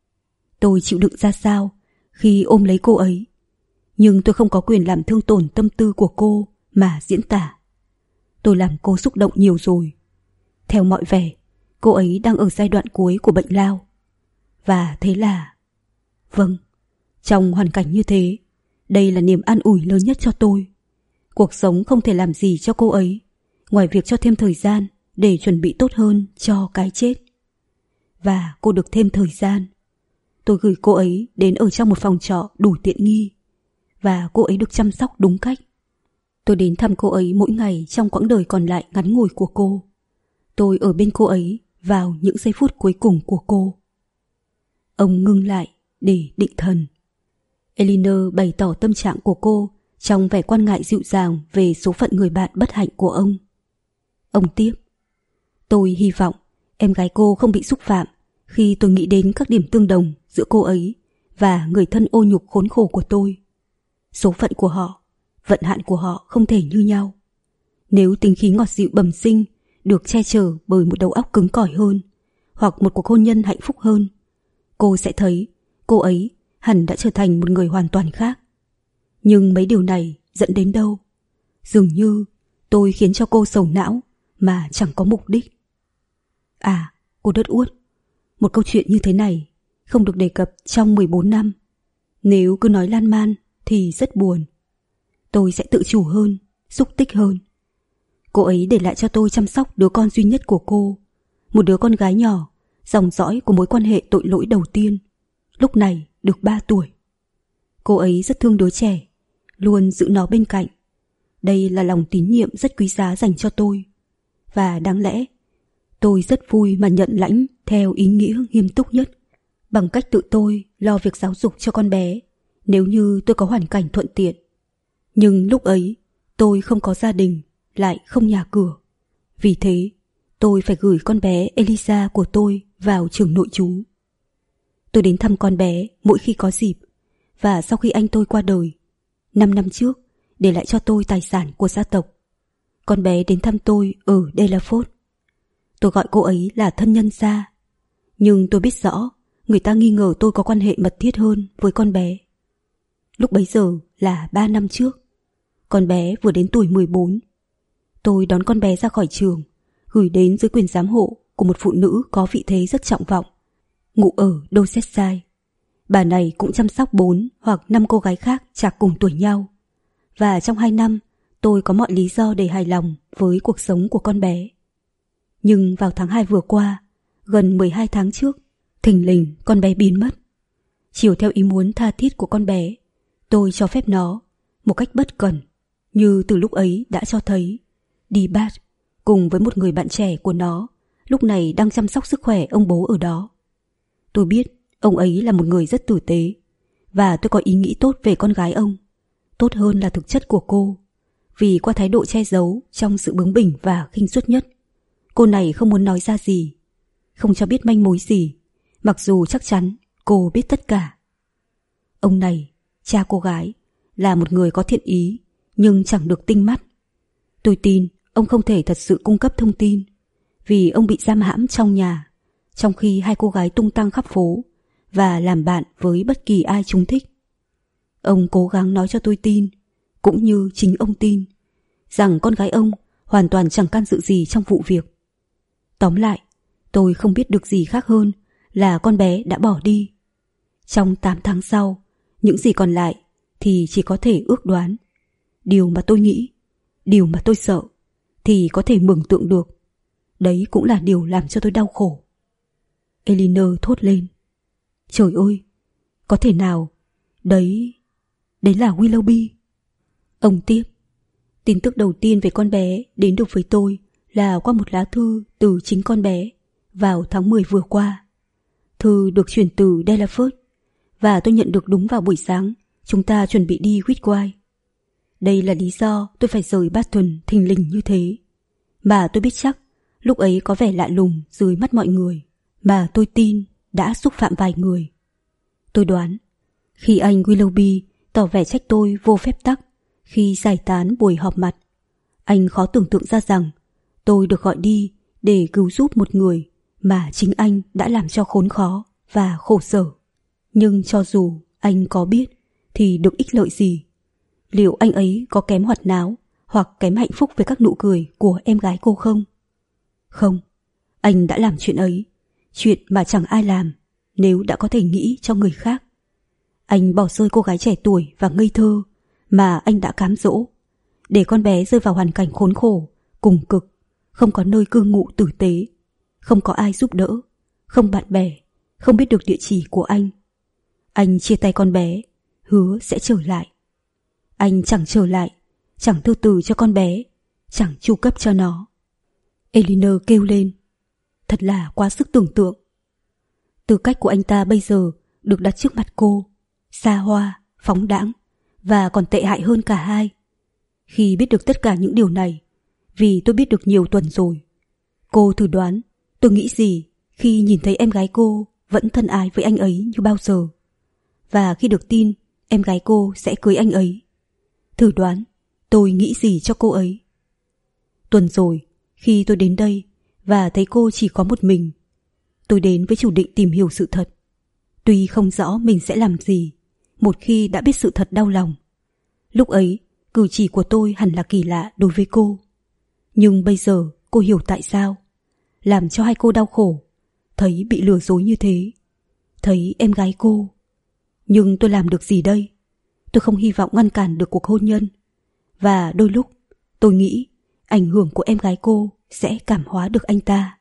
Tôi chịu đựng ra sao khi ôm lấy cô ấy, nhưng tôi không có quyền làm thương tổn tâm tư của cô mà diễn tả. Tôi làm cô xúc động nhiều rồi. Theo mọi vẻ, cô ấy đang ở giai đoạn cuối của bệnh lao. Và thế là... Vâng, trong hoàn cảnh như thế, đây là niềm an ủi lớn nhất cho tôi. Cuộc sống không thể làm gì cho cô ấy, ngoài việc cho thêm thời gian để chuẩn bị tốt hơn cho cái chết. Và cô được thêm thời gian. Tôi gửi cô ấy đến ở trong một phòng trọ đủ tiện nghi, và cô ấy được chăm sóc đúng cách. Tôi đến thăm cô ấy mỗi ngày trong quãng đời còn lại ngắn ngủi của cô. Tôi ở bên cô ấy vào những giây phút cuối cùng của cô. Ông ngưng lại để định thần. Elinor bày tỏ tâm trạng của cô trong vẻ quan ngại dịu dàng về số phận người bạn bất hạnh của ông. Ông tiếp: tôi hy vọng em gái cô không bị xúc phạm khi tôi nghĩ đến các điểm tương đồng giữa cô ấy và người thân ô nhục khốn khổ của tôi. Số phận của họ, vận hạn của họ không thể như nhau. Nếu tính khí ngọt dịu bẩm sinh được che chở bởi một đầu óc cứng cỏi hơn, hoặc một cuộc hôn nhân hạnh phúc hơn, cô sẽ thấy cô ấy hẳn đã trở thành một người hoàn toàn khác. Nhưng mấy điều này dẫn đến đâu? Dường như tôi khiến cho cô sầu não mà chẳng có mục đích. À, cô Đất Uốt, một câu chuyện như thế này không được đề cập trong mười bốn năm. Nếu cứ nói lan man thì rất buồn. Tôi sẽ tự chủ hơn, xúc tích hơn. Cô ấy để lại cho tôi chăm sóc đứa con duy nhất của cô, một đứa con gái nhỏ, dòng dõi của mối quan hệ tội lỗi đầu tiên, lúc này được ba tuổi. Cô ấy rất thương đứa trẻ, luôn giữ nó bên cạnh. Đây là lòng tín nhiệm rất quý giá dành cho tôi. Và đáng lẽ, tôi rất vui mà nhận lãnh theo ý nghĩa nghiêm túc nhất, bằng cách tự tôi lo việc giáo dục cho con bé, nếu như tôi có hoàn cảnh thuận tiện. Nhưng lúc ấy, tôi không có gia đình, lại không nhà cửa. Vì thế, tôi phải gửi con bé Elisa của tôi vào trường nội trú. Tôi đến thăm con bé mỗi khi có dịp, và sau khi anh tôi qua đời, năm năm trước, để lại cho tôi tài sản của gia tộc, con bé đến thăm tôi ở Delaford. Tôi gọi cô ấy là thân nhân xa, nhưng tôi biết rõ người ta nghi ngờ tôi có quan hệ mật thiết hơn với con bé. Lúc bấy giờ là ba năm trước. Con bé vừa đến tuổi mười bốn. Tôi đón con bé ra khỏi trường, gửi đến dưới quyền giám hộ của một phụ nữ có vị thế rất trọng vọng, ngụ ở Dorsetshire. Bà này cũng chăm sóc bốn hoặc năm cô gái khác chạc cùng tuổi nhau. Và trong hai năm, tôi có mọi lý do để hài lòng với cuộc sống của con bé. Nhưng vào tháng hai vừa qua, gần mười hai tháng trước, thình lình con bé biến mất. Chiều theo ý muốn tha thiết của con bé, tôi cho phép nó, một cách bất cẩn, như từ lúc ấy đã cho thấy, đi Bath cùng với một người bạn trẻ của nó, lúc này đang chăm sóc sức khỏe ông bố ở đó. Tôi biết ông ấy là một người rất tử tế, và tôi có ý nghĩ tốt về con gái ông, tốt hơn là thực chất của cô, vì qua thái độ che giấu trong sự bướng bỉnh và khinh suất nhất, cô này không muốn nói ra gì, không cho biết manh mối gì, mặc dù chắc chắn cô biết tất cả. Ông này, cha cô gái, là một người có thiện ý nhưng chẳng được tinh mắt. Tôi tin ông không thể thật sự cung cấp thông tin, vì ông bị giam hãm trong nhà, trong khi hai cô gái tung tăng khắp phố và làm bạn với bất kỳ ai chúng thích. Ông cố gắng nói cho tôi tin, cũng như chính ông tin, rằng con gái ông hoàn toàn chẳng can dự gì trong vụ việc. Tóm lại, tôi không biết được gì khác hơn là con bé đã bỏ đi. Trong tám tháng sau, những gì còn lại thì chỉ có thể ước đoán. Điều mà tôi nghĩ, điều mà tôi sợ thì có thể mường tượng được. Đấy cũng là điều làm cho tôi đau khổ. Elinor thốt lên. Trời ơi, có thể nào? Đấy, đấy là Willoughby. Ông tiếp. Tin tức đầu tiên về con bé đến được với tôi là qua một lá thư từ chính con bé vào tháng mười vừa qua. Thư được chuyển từ Delaford, và tôi nhận được đúng vào buổi sáng chúng ta chuẩn bị đi Whitway. Đây là lý do tôi phải rời Barton thình lình như thế. Mà tôi biết chắc lúc ấy có vẻ lạ lùng dưới mắt mọi người, mà tôi tin đã xúc phạm vài người. Tôi đoán khi anh Willoughby tỏ vẻ trách tôi vô phép tắc khi giải tán buổi họp mặt, anh khó tưởng tượng ra rằng tôi được gọi đi để cứu giúp một người mà chính anh đã làm cho khốn khó và khổ sở. Nhưng cho dù anh có biết thì được ích lợi gì? Liệu anh ấy có kém hoạt náo hoặc kém hạnh phúc với các nụ cười của em gái cô không? Không, anh đã làm chuyện ấy, chuyện mà chẳng ai làm nếu đã có thể nghĩ cho người khác. Anh bỏ rơi cô gái trẻ tuổi và ngây thơ mà anh đã cám dỗ, để con bé rơi vào hoàn cảnh khốn khổ, cùng cực, không có nơi cư ngụ tử tế, không có ai giúp đỡ, không bạn bè, không biết được địa chỉ của anh. Anh chia tay con bé, hứa sẽ trở lại. Anh chẳng trở lại, chẳng thư từ cho con bé, chẳng chu cấp cho nó. Elinor kêu lên. Thật là quá sức tưởng tượng. Tư cách của anh ta bây giờ được đặt trước mặt cô, xa hoa, phóng đãng, và còn tệ hại hơn cả hai. Khi biết được tất cả những điều này, vì tôi biết được nhiều tuần rồi, cô thử đoán tôi nghĩ gì khi nhìn thấy em gái cô vẫn thân ái với anh ấy như bao giờ, và khi được tin em gái cô sẽ cưới anh ấy. Thử đoán tôi nghĩ gì cho cô ấy. Tuần rồi, khi tôi đến đây và thấy cô chỉ có một mình, tôi đến với chủ định tìm hiểu sự thật. Tuy không rõ mình sẽ làm gì một khi đã biết sự thật đau lòng. Lúc ấy, cử chỉ của tôi hẳn là kỳ lạ đối với cô. Nhưng bây giờ cô hiểu tại sao. Làm cho hai cô đau khổ, thấy bị lừa dối như thế, thấy em gái cô. Nhưng tôi làm được gì đây? Tôi không hy vọng ngăn cản được cuộc hôn nhân. Và đôi lúc tôi nghĩ ảnh hưởng của em gái cô sẽ cảm hóa được anh ta.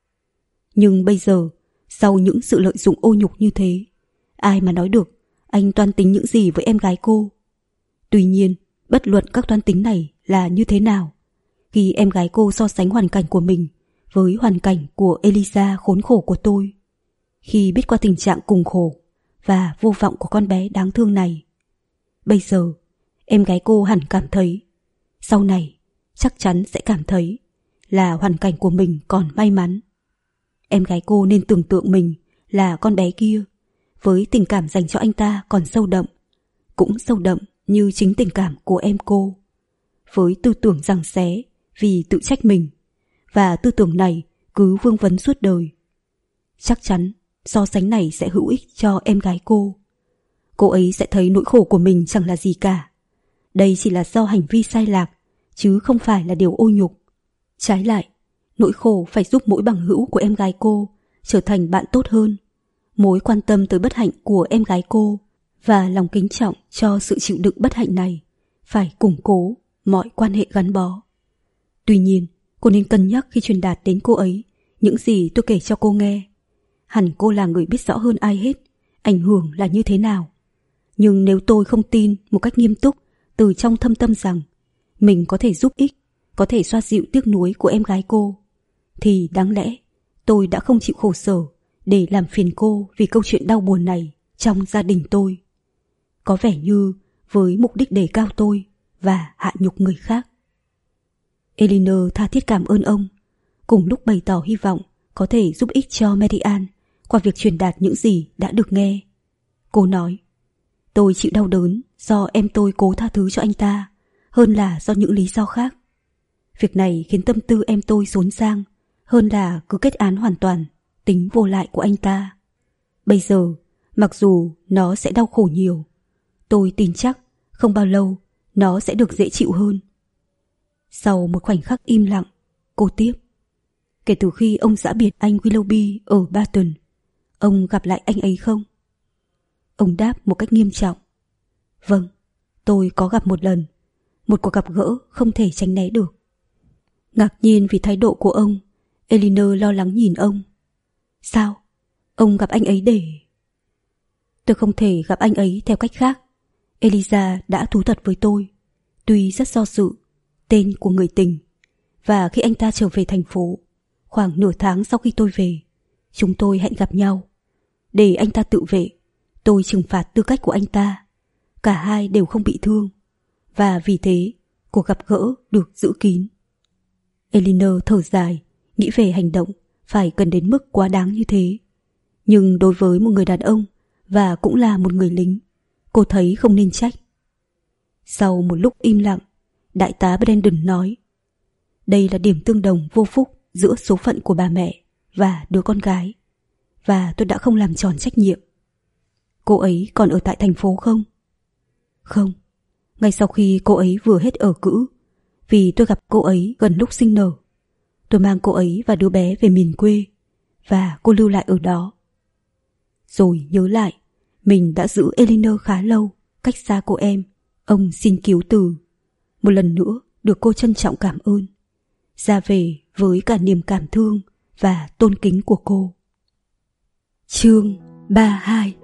Nhưng bây giờ, sau những sự lợi dụng ô nhục như thế, ai mà nói được anh toan tính những gì với em gái cô? Tuy nhiên, bất luận các toan tính này là như thế nào, khi em gái cô so sánh hoàn cảnh của mình với hoàn cảnh của Elisa khốn khổ của tôi, khi biết qua tình trạng cùng khổ và vô vọng của con bé đáng thương này, bây giờ em gái cô hẳn cảm thấy, sau này chắc chắn sẽ cảm thấy là hoàn cảnh của mình còn may mắn. Em gái cô nên tưởng tượng mình là con bé kia, với tình cảm dành cho anh ta còn sâu đậm, cũng sâu đậm như chính tình cảm của em cô, với tư tưởng giằng xé vì tự trách mình, và tư tưởng này cứ vương vấn suốt đời. Chắc chắn so sánh này sẽ hữu ích cho em gái cô. Cô ấy sẽ thấy nỗi khổ của mình chẳng là gì cả. Đây chỉ là do hành vi sai lạc, chứ không phải là điều ô nhục. Trái lại, nỗi khổ phải giúp mỗi bằng hữu của em gái cô trở thành bạn tốt hơn. Mối quan tâm tới bất hạnh của em gái cô và lòng kính trọng cho sự chịu đựng bất hạnh này phải củng cố mọi quan hệ gắn bó. Tuy nhiên, cô nên cân nhắc khi truyền đạt đến cô ấy những gì tôi kể cho cô nghe. Hẳn cô là người biết rõ hơn ai hết ảnh hưởng là như thế nào. Nhưng nếu tôi không tin một cách nghiêm túc từ trong thâm tâm rằng mình có thể giúp ích, có thể xoa dịu tiếc nuối của em gái cô, thì đáng lẽ tôi đã không chịu khổ sở để làm phiền cô vì câu chuyện đau buồn này trong gia đình tôi. Có vẻ như với mục đích đề cao tôi và hạ nhục người khác. Elinor tha thiết cảm ơn ông, cùng lúc bày tỏ hy vọng có thể giúp ích cho Marianne qua việc truyền đạt những gì đã được nghe. Cô nói, tôi chịu đau đớn do em tôi cố tha thứ cho anh ta hơn là do những lý do khác. Việc này khiến tâm tư em tôi xốn sang hơn là cứ kết án hoàn toàn tính vô lại của anh ta. Bây giờ, mặc dù nó sẽ đau khổ nhiều, tôi tin chắc không bao lâu nó sẽ được dễ chịu hơn. Sau một khoảnh khắc im lặng, cô tiếp. Kể từ khi ông giã biệt anh Willoughby ở Barton, ông gặp lại anh ấy không? Ông đáp một cách nghiêm trọng. Vâng, tôi có gặp một lần. Một cuộc gặp gỡ không thể tránh né được. Ngạc nhiên vì thái độ của ông, Elinor lo lắng nhìn ông. Sao? Ông gặp anh ấy để... Tôi không thể gặp anh ấy theo cách khác. Eliza đã thú thật với tôi, tuy rất do dự, tên của người tình. Và khi anh ta trở về thành phố, khoảng nửa tháng sau khi tôi về, chúng tôi hẹn gặp nhau. Để anh ta tự vệ, tôi trừng phạt tư cách của anh ta. Cả hai đều không bị thương. Và vì thế, cuộc gặp gỡ được giữ kín. Elinor thở dài, nghĩ về hành động phải cần đến mức quá đáng như thế. Nhưng đối với một người đàn ông và cũng là một người lính, cô thấy không nên trách. Sau một lúc im lặng, đại tá Brandon nói, đây là điểm tương đồng vô phúc giữa số phận của bà mẹ và đứa con gái, và tôi đã không làm tròn trách nhiệm. Cô ấy còn ở tại thành phố không? Không, ngay sau khi cô ấy vừa hết ở cữ, vì tôi gặp cô ấy gần lúc sinh nở. Tôi mang cô ấy và đứa bé về miền quê, và cô lưu lại ở đó. Rồi nhớ lại, mình đã giữ Elinor khá lâu, cách xa cô em. Ông xin cứu từ. Một lần nữa được cô trân trọng cảm ơn. Ra về với cả niềm cảm thương và tôn kính của cô. Chương ba mươi hai.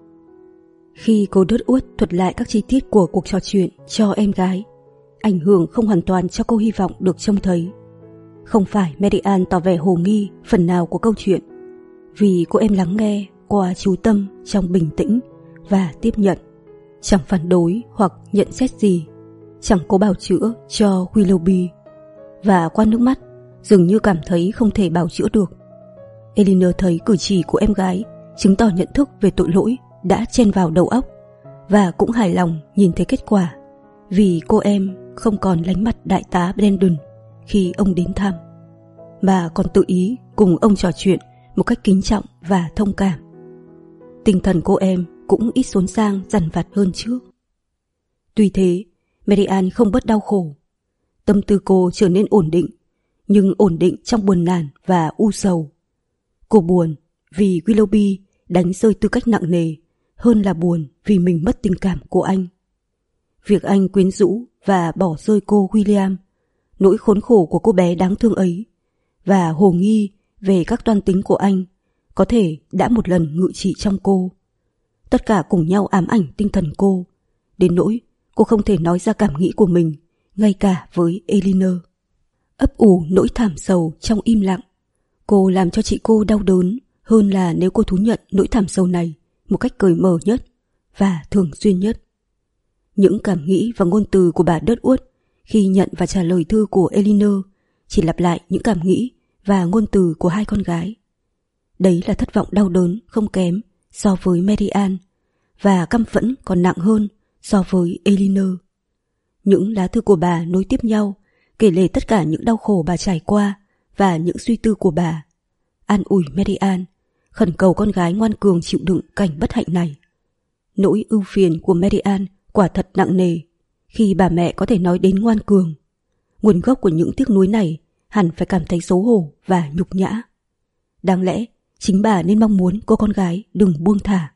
Khi cô đớt uất thuật lại các chi tiết của cuộc trò chuyện cho em gái, ảnh hưởng không hoàn toàn cho cô hy vọng được trông thấy. Không phải Marianne tỏ vẻ hồ nghi phần nào của câu chuyện, vì cô em lắng nghe qua chú tâm trong bình tĩnh và tiếp nhận, chẳng phản đối hoặc nhận xét gì, chẳng cố bào chữa cho Willoughby, và qua nước mắt dường như cảm thấy không thể bào chữa được. Elinor thấy cử chỉ của em gái chứng tỏ nhận thức về tội lỗi đã chen vào đầu óc, và cũng hài lòng nhìn thấy kết quả, vì cô em không còn lánh mặt đại tá Brandon khi ông đến thăm, mà còn tự ý cùng ông trò chuyện một cách kính trọng và thông cảm. Tinh thần cô em cũng ít xốn sang dằn vặt hơn trước. Tuy thế, Marianne không bớt đau khổ. Tâm tư cô trở nên ổn định, nhưng ổn định trong buồn nản và u sầu. Cô buồn vì Willoughby đánh rơi tư cách nặng nề hơn là buồn vì mình mất tình cảm của anh. Việc anh quyến rũ và bỏ rơi cô William, nỗi khốn khổ của cô bé đáng thương ấy, và hồ nghi về các toan tính của anh có thể đã một lần ngự trị trong cô. Tất cả cùng nhau ám ảnh tinh thần cô, đến nỗi cô không thể nói ra cảm nghĩ của mình, ngay cả với Elinor. Ấp ủ nỗi thảm sầu trong im lặng, cô làm cho chị cô đau đớn hơn là nếu cô thú nhận nỗi thảm sầu này một cách cởi mở nhất và thường xuyên nhất. Những cảm nghĩ và ngôn từ của bà Dudwood khi nhận và trả lời thư của Elinor chỉ lặp lại những cảm nghĩ và ngôn từ của hai con gái. Đấy là thất vọng đau đớn không kém so với Marianne, và căm phẫn còn nặng hơn so với Elinor. Những lá thư của bà nối tiếp nhau, kể lể tất cả những đau khổ bà trải qua và những suy tư của bà, an ủi Mary-Ann, khẩn cầu con gái ngoan cường chịu đựng cảnh bất hạnh này. Nỗi ưu phiền của Mary-Ann quả thật nặng nề khi bà mẹ có thể nói đến ngoan cường. Nguồn gốc của những tiếc nuối này hẳn phải cảm thấy xấu hổ và nhục nhã. Đáng lẽ chính bà nên mong muốn cô con gái đừng buông thả.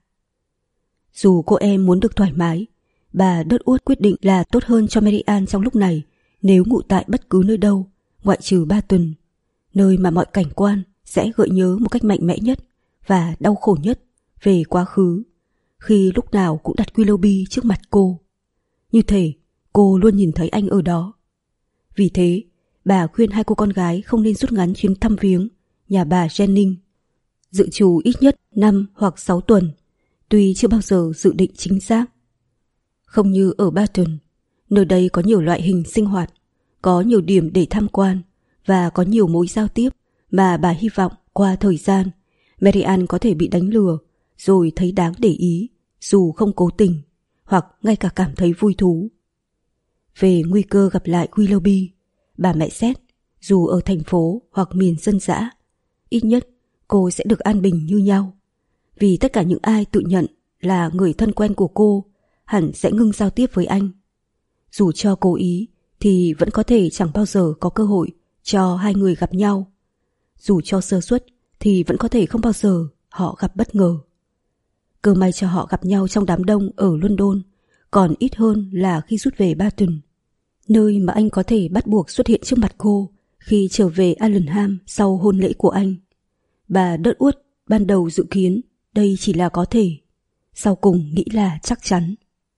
Dù cô em muốn được thoải mái, bà Dudworth quyết định là tốt hơn cho Mary-Ann trong lúc này nếu ngụ tại bất cứ nơi đâu, ngoại trừ Barton, nơi mà mọi cảnh quan sẽ gợi nhớ một cách mạnh mẽ nhất và đau khổ nhất về quá khứ, khi lúc nào cũng đặt Willoughby trước mặt cô. Như thể cô luôn nhìn thấy anh ở đó. Vì thế, bà khuyên hai cô con gái không nên rút ngắn chuyến thăm viếng nhà bà Jennings, dự trù ít nhất năm hoặc sáu tuần, tuy chưa bao giờ dự định chính xác. Không như ở Barton, nơi đây có nhiều loại hình sinh hoạt, có nhiều điểm để tham quan và có nhiều mối giao tiếp mà bà hy vọng qua thời gian Mary-Ann có thể bị đánh lừa rồi thấy đáng để ý dù không cố tình, hoặc ngay cả cảm thấy vui thú. Về nguy cơ gặp lại Willoughby, bà mẹ xét, dù ở thành phố hoặc miền dân dã, ít nhất cô sẽ được an bình như nhau, vì tất cả những ai tự nhận là người thân quen của cô hẳn sẽ ngưng giao tiếp với anh. Dù cho cố ý thì vẫn có thể chẳng bao giờ có cơ hội cho hai người gặp nhau. Dù cho sơ suất thì vẫn có thể không bao giờ họ gặp bất ngờ. Cơ may cho họ gặp nhau trong đám đông ở London còn ít hơn là khi rút về Barton, nơi mà anh có thể bắt buộc xuất hiện trước mặt cô khi trở về Allenham sau hôn lễ của anh. Bà Dudworth ban đầu dự kiến đây chỉ là có thể, sau cùng nghĩ là chắc chắn.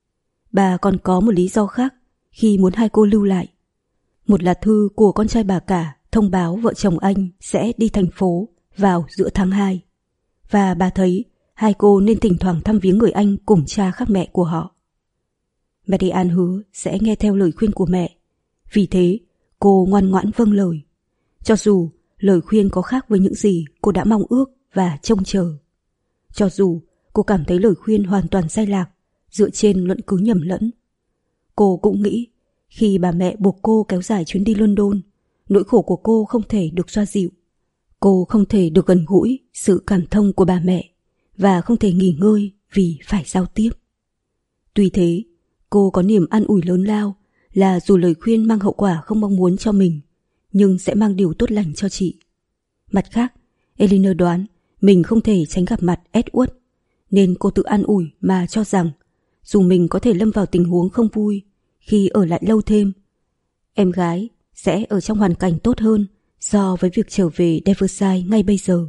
Bà còn có một lý do khác khi muốn hai cô lưu lại. Một là thư của con trai bà cả thông báo vợ chồng anh sẽ đi thành phố vào giữa tháng hai, và bà thấy hai cô nên thỉnh thoảng thăm viếng người anh cùng cha khác mẹ của họ. Mary-Ann hứa sẽ nghe theo lời khuyên của mẹ, vì thế cô ngoan ngoãn vâng lời, cho dù lời khuyên có khác với những gì cô đã mong ước và trông chờ. Cho dù cô cảm thấy lời khuyên hoàn toàn sai lạc dựa trên luận cứ nhầm lẫn. Cô cũng nghĩ khi bà mẹ buộc cô kéo dài chuyến đi London, nỗi khổ của cô không thể được xoa dịu. Cô không thể được gần gũi sự cảm thông của bà mẹ và không thể nghỉ ngơi vì phải giao tiếp. Tuy thế, cô có niềm an ủi lớn lao là dù lời khuyên mang hậu quả không mong muốn cho mình, nhưng sẽ mang điều tốt lành cho chị. Mặt khác, Elinor đoán mình không thể tránh gặp mặt Edward, nên cô tự an ủi mà cho rằng dù mình có thể lâm vào tình huống không vui khi ở lại lâu thêm, em gái sẽ ở trong hoàn cảnh tốt hơn so với việc trở về Devonshire ngay bây giờ.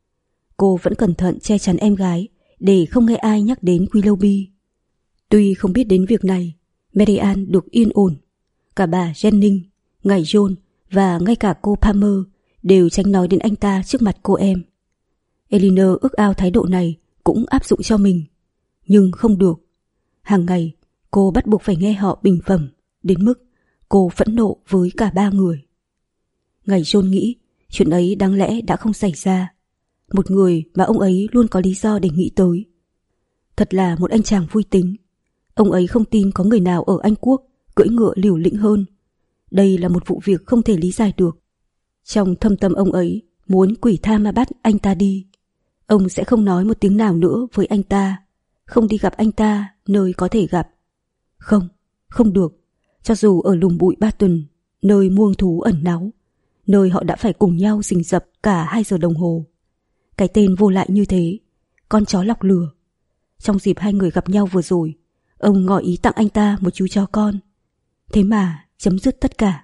Cô vẫn cẩn thận che chắn em gái để không nghe ai nhắc đến Willoughby. Tuy không biết đến việc này, Mary-Ann được yên ổn. Cả bà Jennings, ngài John và ngay cả cô Palmer đều tránh nói đến anh ta trước mặt cô em. Elinor ước ao thái độ này cũng áp dụng cho mình, nhưng không được. Hàng ngày cô bắt buộc phải nghe họ bình phẩm đến mức cô phẫn nộ với cả ba người. Ngài John nghĩ chuyện ấy đáng lẽ đã không xảy ra, một người mà ông ấy luôn có lý do để nghĩ tới. Thật là một anh chàng vui tính. Ông ấy không tin có người nào ở Anh Quốc cưỡi ngựa liều lĩnh hơn. Đây là một vụ việc không thể lý giải được. Trong thâm tâm ông ấy muốn quỷ tha mà bắt anh ta đi. Ông sẽ không nói một tiếng nào nữa với anh ta, không đi gặp anh ta nơi có thể gặp. Không, không được. Cho dù ở lùm bụi Barton, nơi muông thú ẩn náu, nơi họ đã phải cùng nhau rình rập cả hai giờ đồng hồ. Cái tên vô lại như thế, con chó lọc lừa. Trong dịp hai người gặp nhau vừa rồi, ông ngỏ ý tặng anh ta một chú chó con. Thế mà chấm dứt tất cả.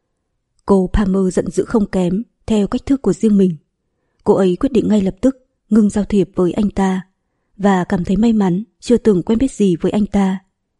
Cô Palmer giận dữ không kém theo cách thức của riêng mình. Cô ấy quyết định ngay lập tức ngừng giao thiệp với anh ta và cảm thấy may mắn chưa từng quen biết gì với anh ta.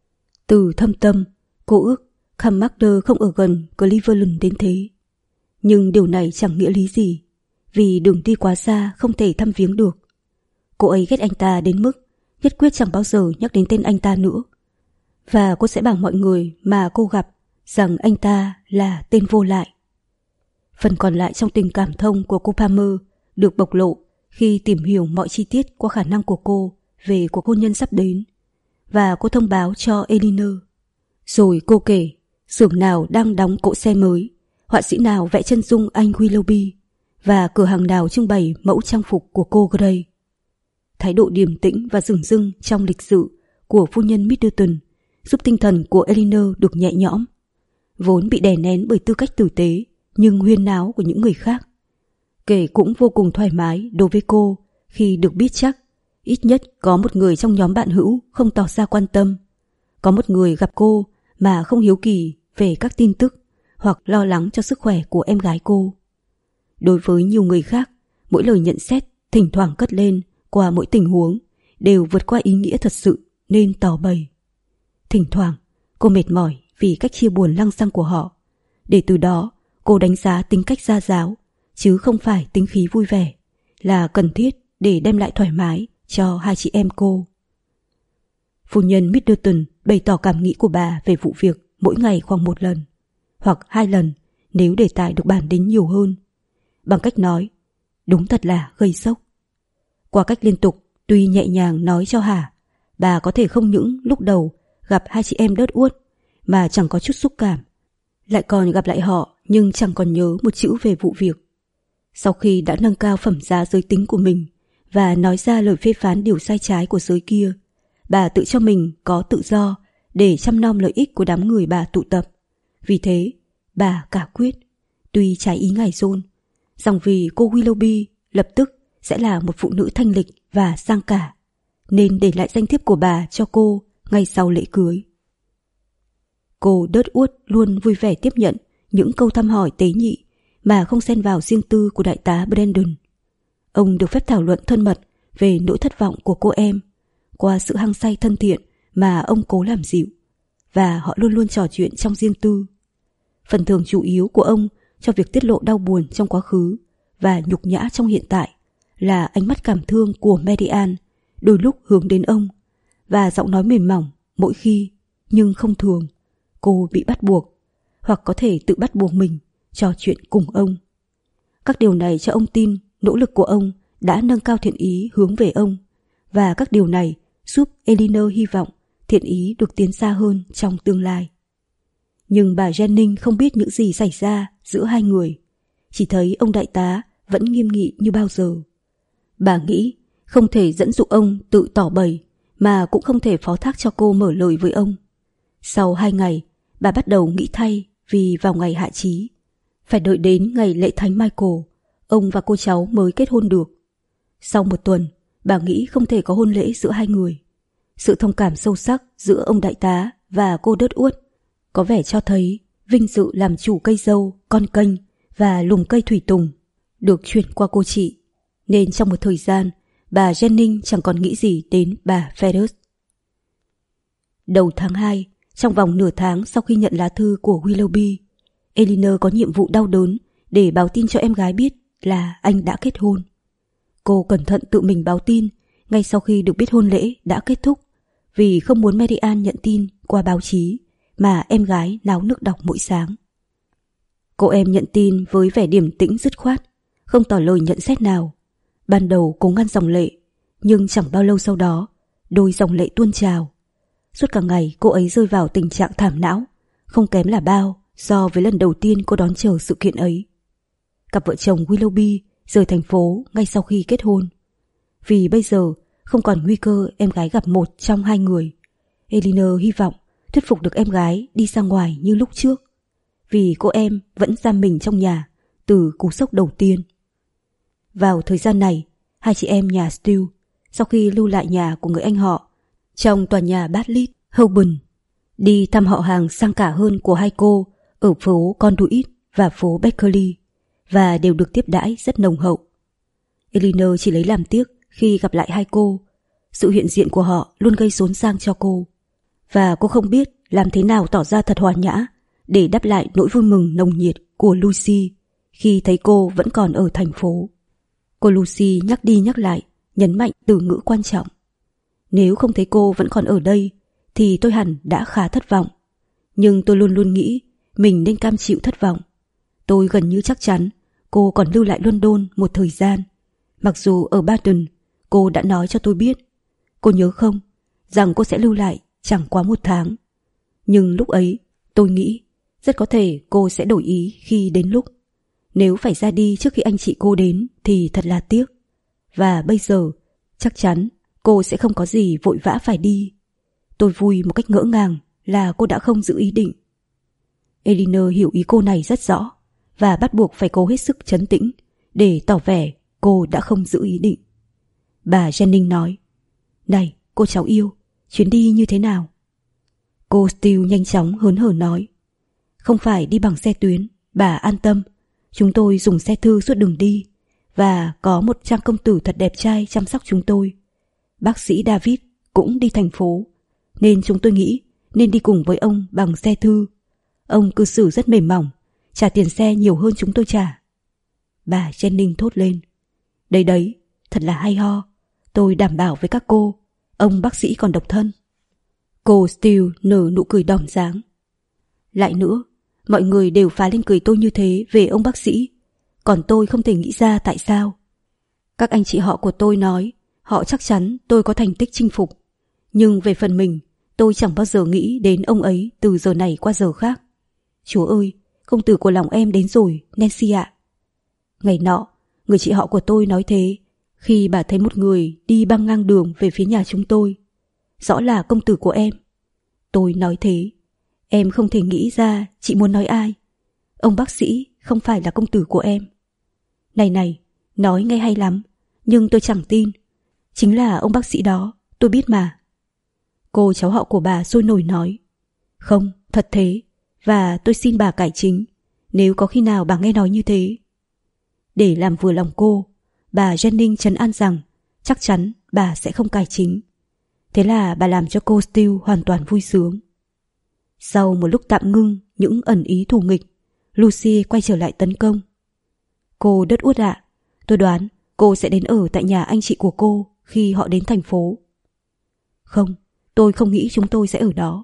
Từ thâm tâm, cô ước Cammander không ở gần Cleveland đến thế. Nhưng điều này chẳng nghĩa lý gì, vì đường đi quá xa không thể thăm viếng được. Cô ấy ghét anh ta đến mức nhất quyết chẳng bao giờ nhắc đến tên anh ta nữa. Và cô sẽ bảo mọi người mà cô gặp rằng anh ta là tên vô lại. Phần còn lại trong tình cảm thông của cô Palmer được bộc lộ khi tìm hiểu mọi chi tiết qua khả năng của cô về cuộc hôn nhân sắp đến, và cô thông báo cho Elinor. Rồi cô kể xưởng nào đang đóng cỗ xe mới, họa sĩ nào vẽ chân dung anh Willoughby và cửa hàng nào trưng bày mẫu trang phục của cô Gray. Thái độ điềm tĩnh và dửng dưng trong lịch sự của phu nhân Middleton giúp tinh thần của Elinor được nhẹ nhõm, vốn bị đè nén bởi tư cách tử tế nhưng huyên náo của những người khác. Kể cũng vô cùng thoải mái đối với cô khi được biết chắc ít nhất có một người trong nhóm bạn hữu không tỏ ra quan tâm, có một người gặp cô mà không hiếu kỳ về các tin tức hoặc lo lắng cho sức khỏe của em gái cô. Đối với nhiều người khác, mỗi lời nhận xét thỉnh thoảng cất lên qua mỗi tình huống đều vượt qua ý nghĩa thật sự nên tỏ bày. Thỉnh thoảng cô mệt mỏi vì cách chia buồn lăng xăng của họ, để từ đó cô đánh giá tính cách gia giáo chứ không phải tính khí vui vẻ là cần thiết để đem lại thoải mái cho hai chị em cô. Phu nhân Middleton bày tỏ cảm nghĩ của bà về vụ việc mỗi ngày khoảng một lần hoặc hai lần nếu đề tài được bàn đến nhiều hơn, bằng cách nói đúng thật là gây sốc. Qua cách liên tục tuy nhẹ nhàng nói cho Hà, bà có thể không những lúc đầu gặp hai chị em đớt uốt mà chẳng có chút xúc cảm, lại còn gặp lại họ nhưng chẳng còn nhớ một chữ về vụ việc. Sau khi đã nâng cao phẩm giá giới tính của mình và nói ra lời phê phán điều sai trái của giới kia, bà tự cho mình có tự do để chăm nom lợi ích của đám người bà tụ tập. Vì thế, bà cả quyết, tuy trái ý ngài John, rằng vì cô Willoughby lập tức sẽ là một phụ nữ thanh lịch và sang cả, nên để lại danh thiếp của bà cho cô ngay sau lễ cưới. Cô đớt uốt luôn vui vẻ tiếp nhận những câu thăm hỏi tế nhị mà không xen vào riêng tư của đại tá Brandon. Ông được phép thảo luận thân mật về nỗi thất vọng của cô em qua sự hăng say thân thiện mà ông cố làm dịu, và họ luôn luôn trò chuyện trong riêng tư. Phần thưởng chủ yếu của ông cho việc tiết lộ đau buồn trong quá khứ và nhục nhã trong hiện tại là ánh mắt cảm thương của Mary Ann đôi lúc hướng đến ông, và giọng nói mềm mỏng mỗi khi, nhưng không thường, cô bị bắt buộc hoặc có thể tự bắt buộc mình trò chuyện cùng ông. Các điều này cho ông tin nỗ lực của ông đã nâng cao thiện ý hướng về ông, và các điều này giúp Elinor hy vọng thiện ý được tiến xa hơn trong tương lai. Nhưng bà Jennings không biết những gì xảy ra giữa hai người, chỉ thấy ông đại tá vẫn nghiêm nghị như bao giờ. Bà nghĩ không thể dẫn dụ ông tự tỏ bày, mà cũng không thể phó thác cho cô mở lời với ông. Sau hai ngày, bà bắt đầu nghĩ thay, vì vào ngày hạ chí, phải đợi đến ngày lễ thánh Michael, ông và cô cháu mới kết hôn được. Sau một tuần, bà nghĩ không thể có hôn lễ giữa hai người. Sự thông cảm sâu sắc giữa ông đại tá và cô đớt uốt có vẻ cho thấy vinh dự làm chủ cây dâu, con kênh và lùm cây thủy tùng được chuyển qua cô chị, nên trong một thời gian bà Jennings chẳng còn nghĩ gì đến bà Ferris. Đầu tháng hai, trong vòng nửa tháng sau khi nhận lá thư của Willoughby, Elinor có nhiệm vụ đau đớn để báo tin cho em gái biết là anh đã kết hôn. Cô cẩn thận tự mình báo tin ngay sau khi được biết hôn lễ đã kết thúc, vì không muốn Mary Ann nhận tin qua báo chí mà em gái náo nước đọc mỗi sáng. Cô em nhận tin với vẻ điềm tĩnh dứt khoát, không tỏ lời nhận xét nào. Ban đầu cố ngăn dòng lệ, nhưng chẳng bao lâu sau đó, đôi dòng lệ tuôn trào. Suốt cả ngày cô ấy rơi vào tình trạng thảm não, không kém là bao so với lần đầu tiên cô đón chờ sự kiện ấy. Cặp vợ chồng Willoughby rời thành phố ngay sau khi kết hôn. Vì bây giờ không còn nguy cơ em gái gặp một trong hai người, Elinor hy vọng thuyết phục được em gái đi ra ngoài như lúc trước, vì cô em vẫn giam mình trong nhà từ cú sốc đầu tiên. Vào thời gian này, hai chị em nhà Steele, sau khi lưu lại nhà của người anh họ trong tòa nhà Bartlett, Holborn, đi thăm họ hàng sang cả hơn của hai cô ở phố Conduit và phố Beckley, và đều được tiếp đãi rất nồng hậu. Elinor chỉ lấy làm tiếc khi gặp lại hai cô. Sự hiện diện của họ luôn gây xốn xang cho cô, và cô không biết làm thế nào tỏ ra thật hòa nhã để đáp lại nỗi vui mừng nồng nhiệt của Lucy khi thấy cô vẫn còn ở thành phố. Cô Lucy nhắc đi nhắc lại, nhấn mạnh từ ngữ quan trọng. Nếu không thấy cô vẫn còn ở đây thì tôi hẳn đã khá thất vọng, nhưng tôi luôn luôn nghĩ mình nên cam chịu thất vọng. Tôi gần như chắc chắn cô còn lưu lại London một thời gian, mặc dù ở Baton cô đã nói cho tôi biết, cô nhớ không, rằng cô sẽ lưu lại chẳng quá một tháng. Nhưng lúc ấy tôi nghĩ Rất có thể cô sẽ đổi ý khi đến lúc. Nếu phải ra đi trước khi anh chị cô đến thì thật là tiếc. Và bây giờ, chắc chắn cô sẽ không có gì vội vã phải đi. Tôi vui một cách ngỡ ngàng là cô đã không giữ ý định. Elinor hiểu ý cô này rất rõ và bắt buộc phải cố hết sức trấn tĩnh để tỏ vẻ cô đã không giữ ý định. Bà Jennings nói, này cô cháu yêu, chuyến đi như thế nào? Cô Steele nhanh chóng hớn hở nói, không phải đi bằng xe tuyến, bà an tâm. Chúng tôi dùng xe thư suốt đường đi và có một trang công tử thật đẹp trai chăm sóc chúng tôi. Bác sĩ David cũng đi thành phố, nên chúng tôi nghĩ nên đi cùng với ông bằng xe thư. Ông cư xử rất mềm mỏng, trả tiền xe nhiều hơn chúng tôi trả. Bà Jennings thốt lên, đấy đấy, thật là hay ho. Tôi đảm bảo với các cô, ông bác sĩ còn độc thân. Cô Steele nở nụ cười đỏm dáng. Lại nữa, mọi người đều phá lên cười tôi như thế về ông bác sĩ, còn tôi không thể nghĩ ra tại sao. Các anh chị họ của tôi nói họ chắc chắn tôi có thành tích chinh phục, nhưng về phần mình, tôi chẳng bao giờ nghĩ đến ông ấy từ giờ này qua giờ khác. Chúa ơi, công tử của lòng em đến rồi, Nancy ạ. Ngày nọ, người chị họ của tôi nói thế khi bà thấy một người đi băng ngang đường về phía nhà chúng tôi. Rõ là công tử của em. Tôi nói thế, em không thể nghĩ ra chị muốn nói ai. Ông bác sĩ không phải là công tử của em. Này này, nói nghe hay lắm, nhưng tôi chẳng tin. Chính là ông bác sĩ đó, tôi biết mà. Cô cháu họ của bà sôi nổi nói, không, thật thế, và tôi xin bà cải chính nếu có khi nào bà nghe nói như thế. Để làm vừa lòng cô, bà Jennings trấn an rằng chắc chắn bà sẽ không cải chính. Thế là bà làm cho cô Steele hoàn toàn vui sướng. Sau một lúc tạm ngưng những ẩn ý thù nghịch, Lucy quay trở lại tấn công. Cô đất út ạ, tôi đoán cô sẽ đến ở tại nhà anh chị của cô khi họ đến thành phố. Không, tôi không nghĩ chúng tôi sẽ ở đó.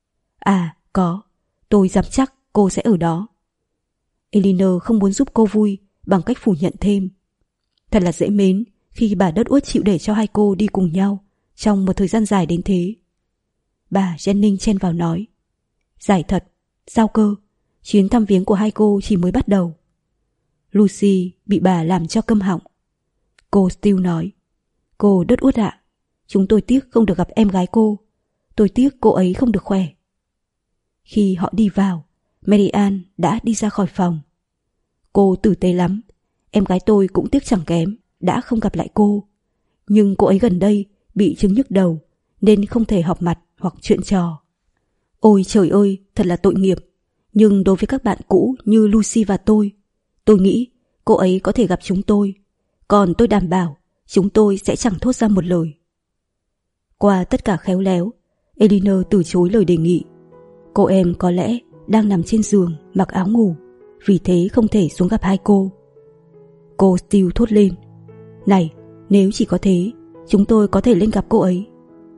À, có, tôi dám chắc cô sẽ ở đó. Elinor không muốn giúp cô vui bằng cách phủ nhận thêm. Thật là dễ mến khi bà đất uất chịu để cho hai cô đi cùng nhau trong một thời gian dài đến thế. Bà Jennings chen vào nói, giải thật, sao cơ, chuyến thăm viếng của hai cô chỉ mới bắt đầu. Lucy bị bà làm cho câm họng. Cô Steele nói, cô đất uất ạ, chúng tôi tiếc không được gặp em gái cô. Tôi tiếc cô ấy không được khỏe. Khi họ đi vào, Mary Ann đã đi ra khỏi phòng. Cô tử tế lắm, em gái tôi cũng tiếc chẳng kém đã không gặp lại cô. Nhưng cô ấy gần đây bị chứng nhức đầu nên không thể họp mặt hoặc chuyện trò. Ôi trời ơi, thật là tội nghiệp. Nhưng đối với các bạn cũ như Lucy và tôi, tôi nghĩ cô ấy có thể gặp chúng tôi. Còn tôi đảm bảo chúng tôi sẽ chẳng thốt ra một lời. Qua tất cả khéo léo, Elinor từ chối lời đề nghị. Cô em có lẽ đang nằm trên giường mặc áo ngủ, vì thế không thể xuống gặp hai cô. Cô Steele thốt lên, này, nếu chỉ có thế, chúng tôi có thể lên gặp cô ấy.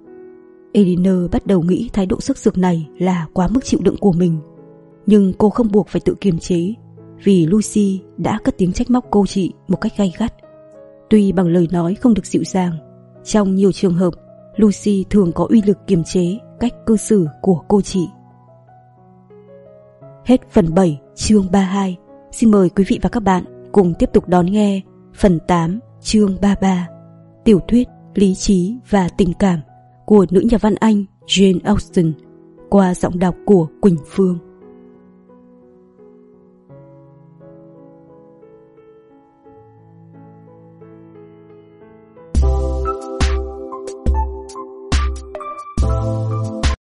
Elinor bắt đầu nghĩ thái độ sức sược này là quá mức chịu đựng của mình, nhưng cô không buộc phải tự kiềm chế, vì Lucy đã cất tiếng trách móc cô chị một cách gay gắt. Tuy bằng lời nói không được dịu dàng, trong nhiều trường hợp Lucy thường có uy lực kiềm chế cách cư xử của cô chị. Hết phần bảy chương ba mươi hai. Xin mời quý vị và các bạn cùng tiếp tục đón nghe phần tám chương ba mươi ba, tiểu thuyết Lý trí và tình cảm của nữ nhà văn Anh Jane Austen qua giọng đọc của Quỳnh Phương.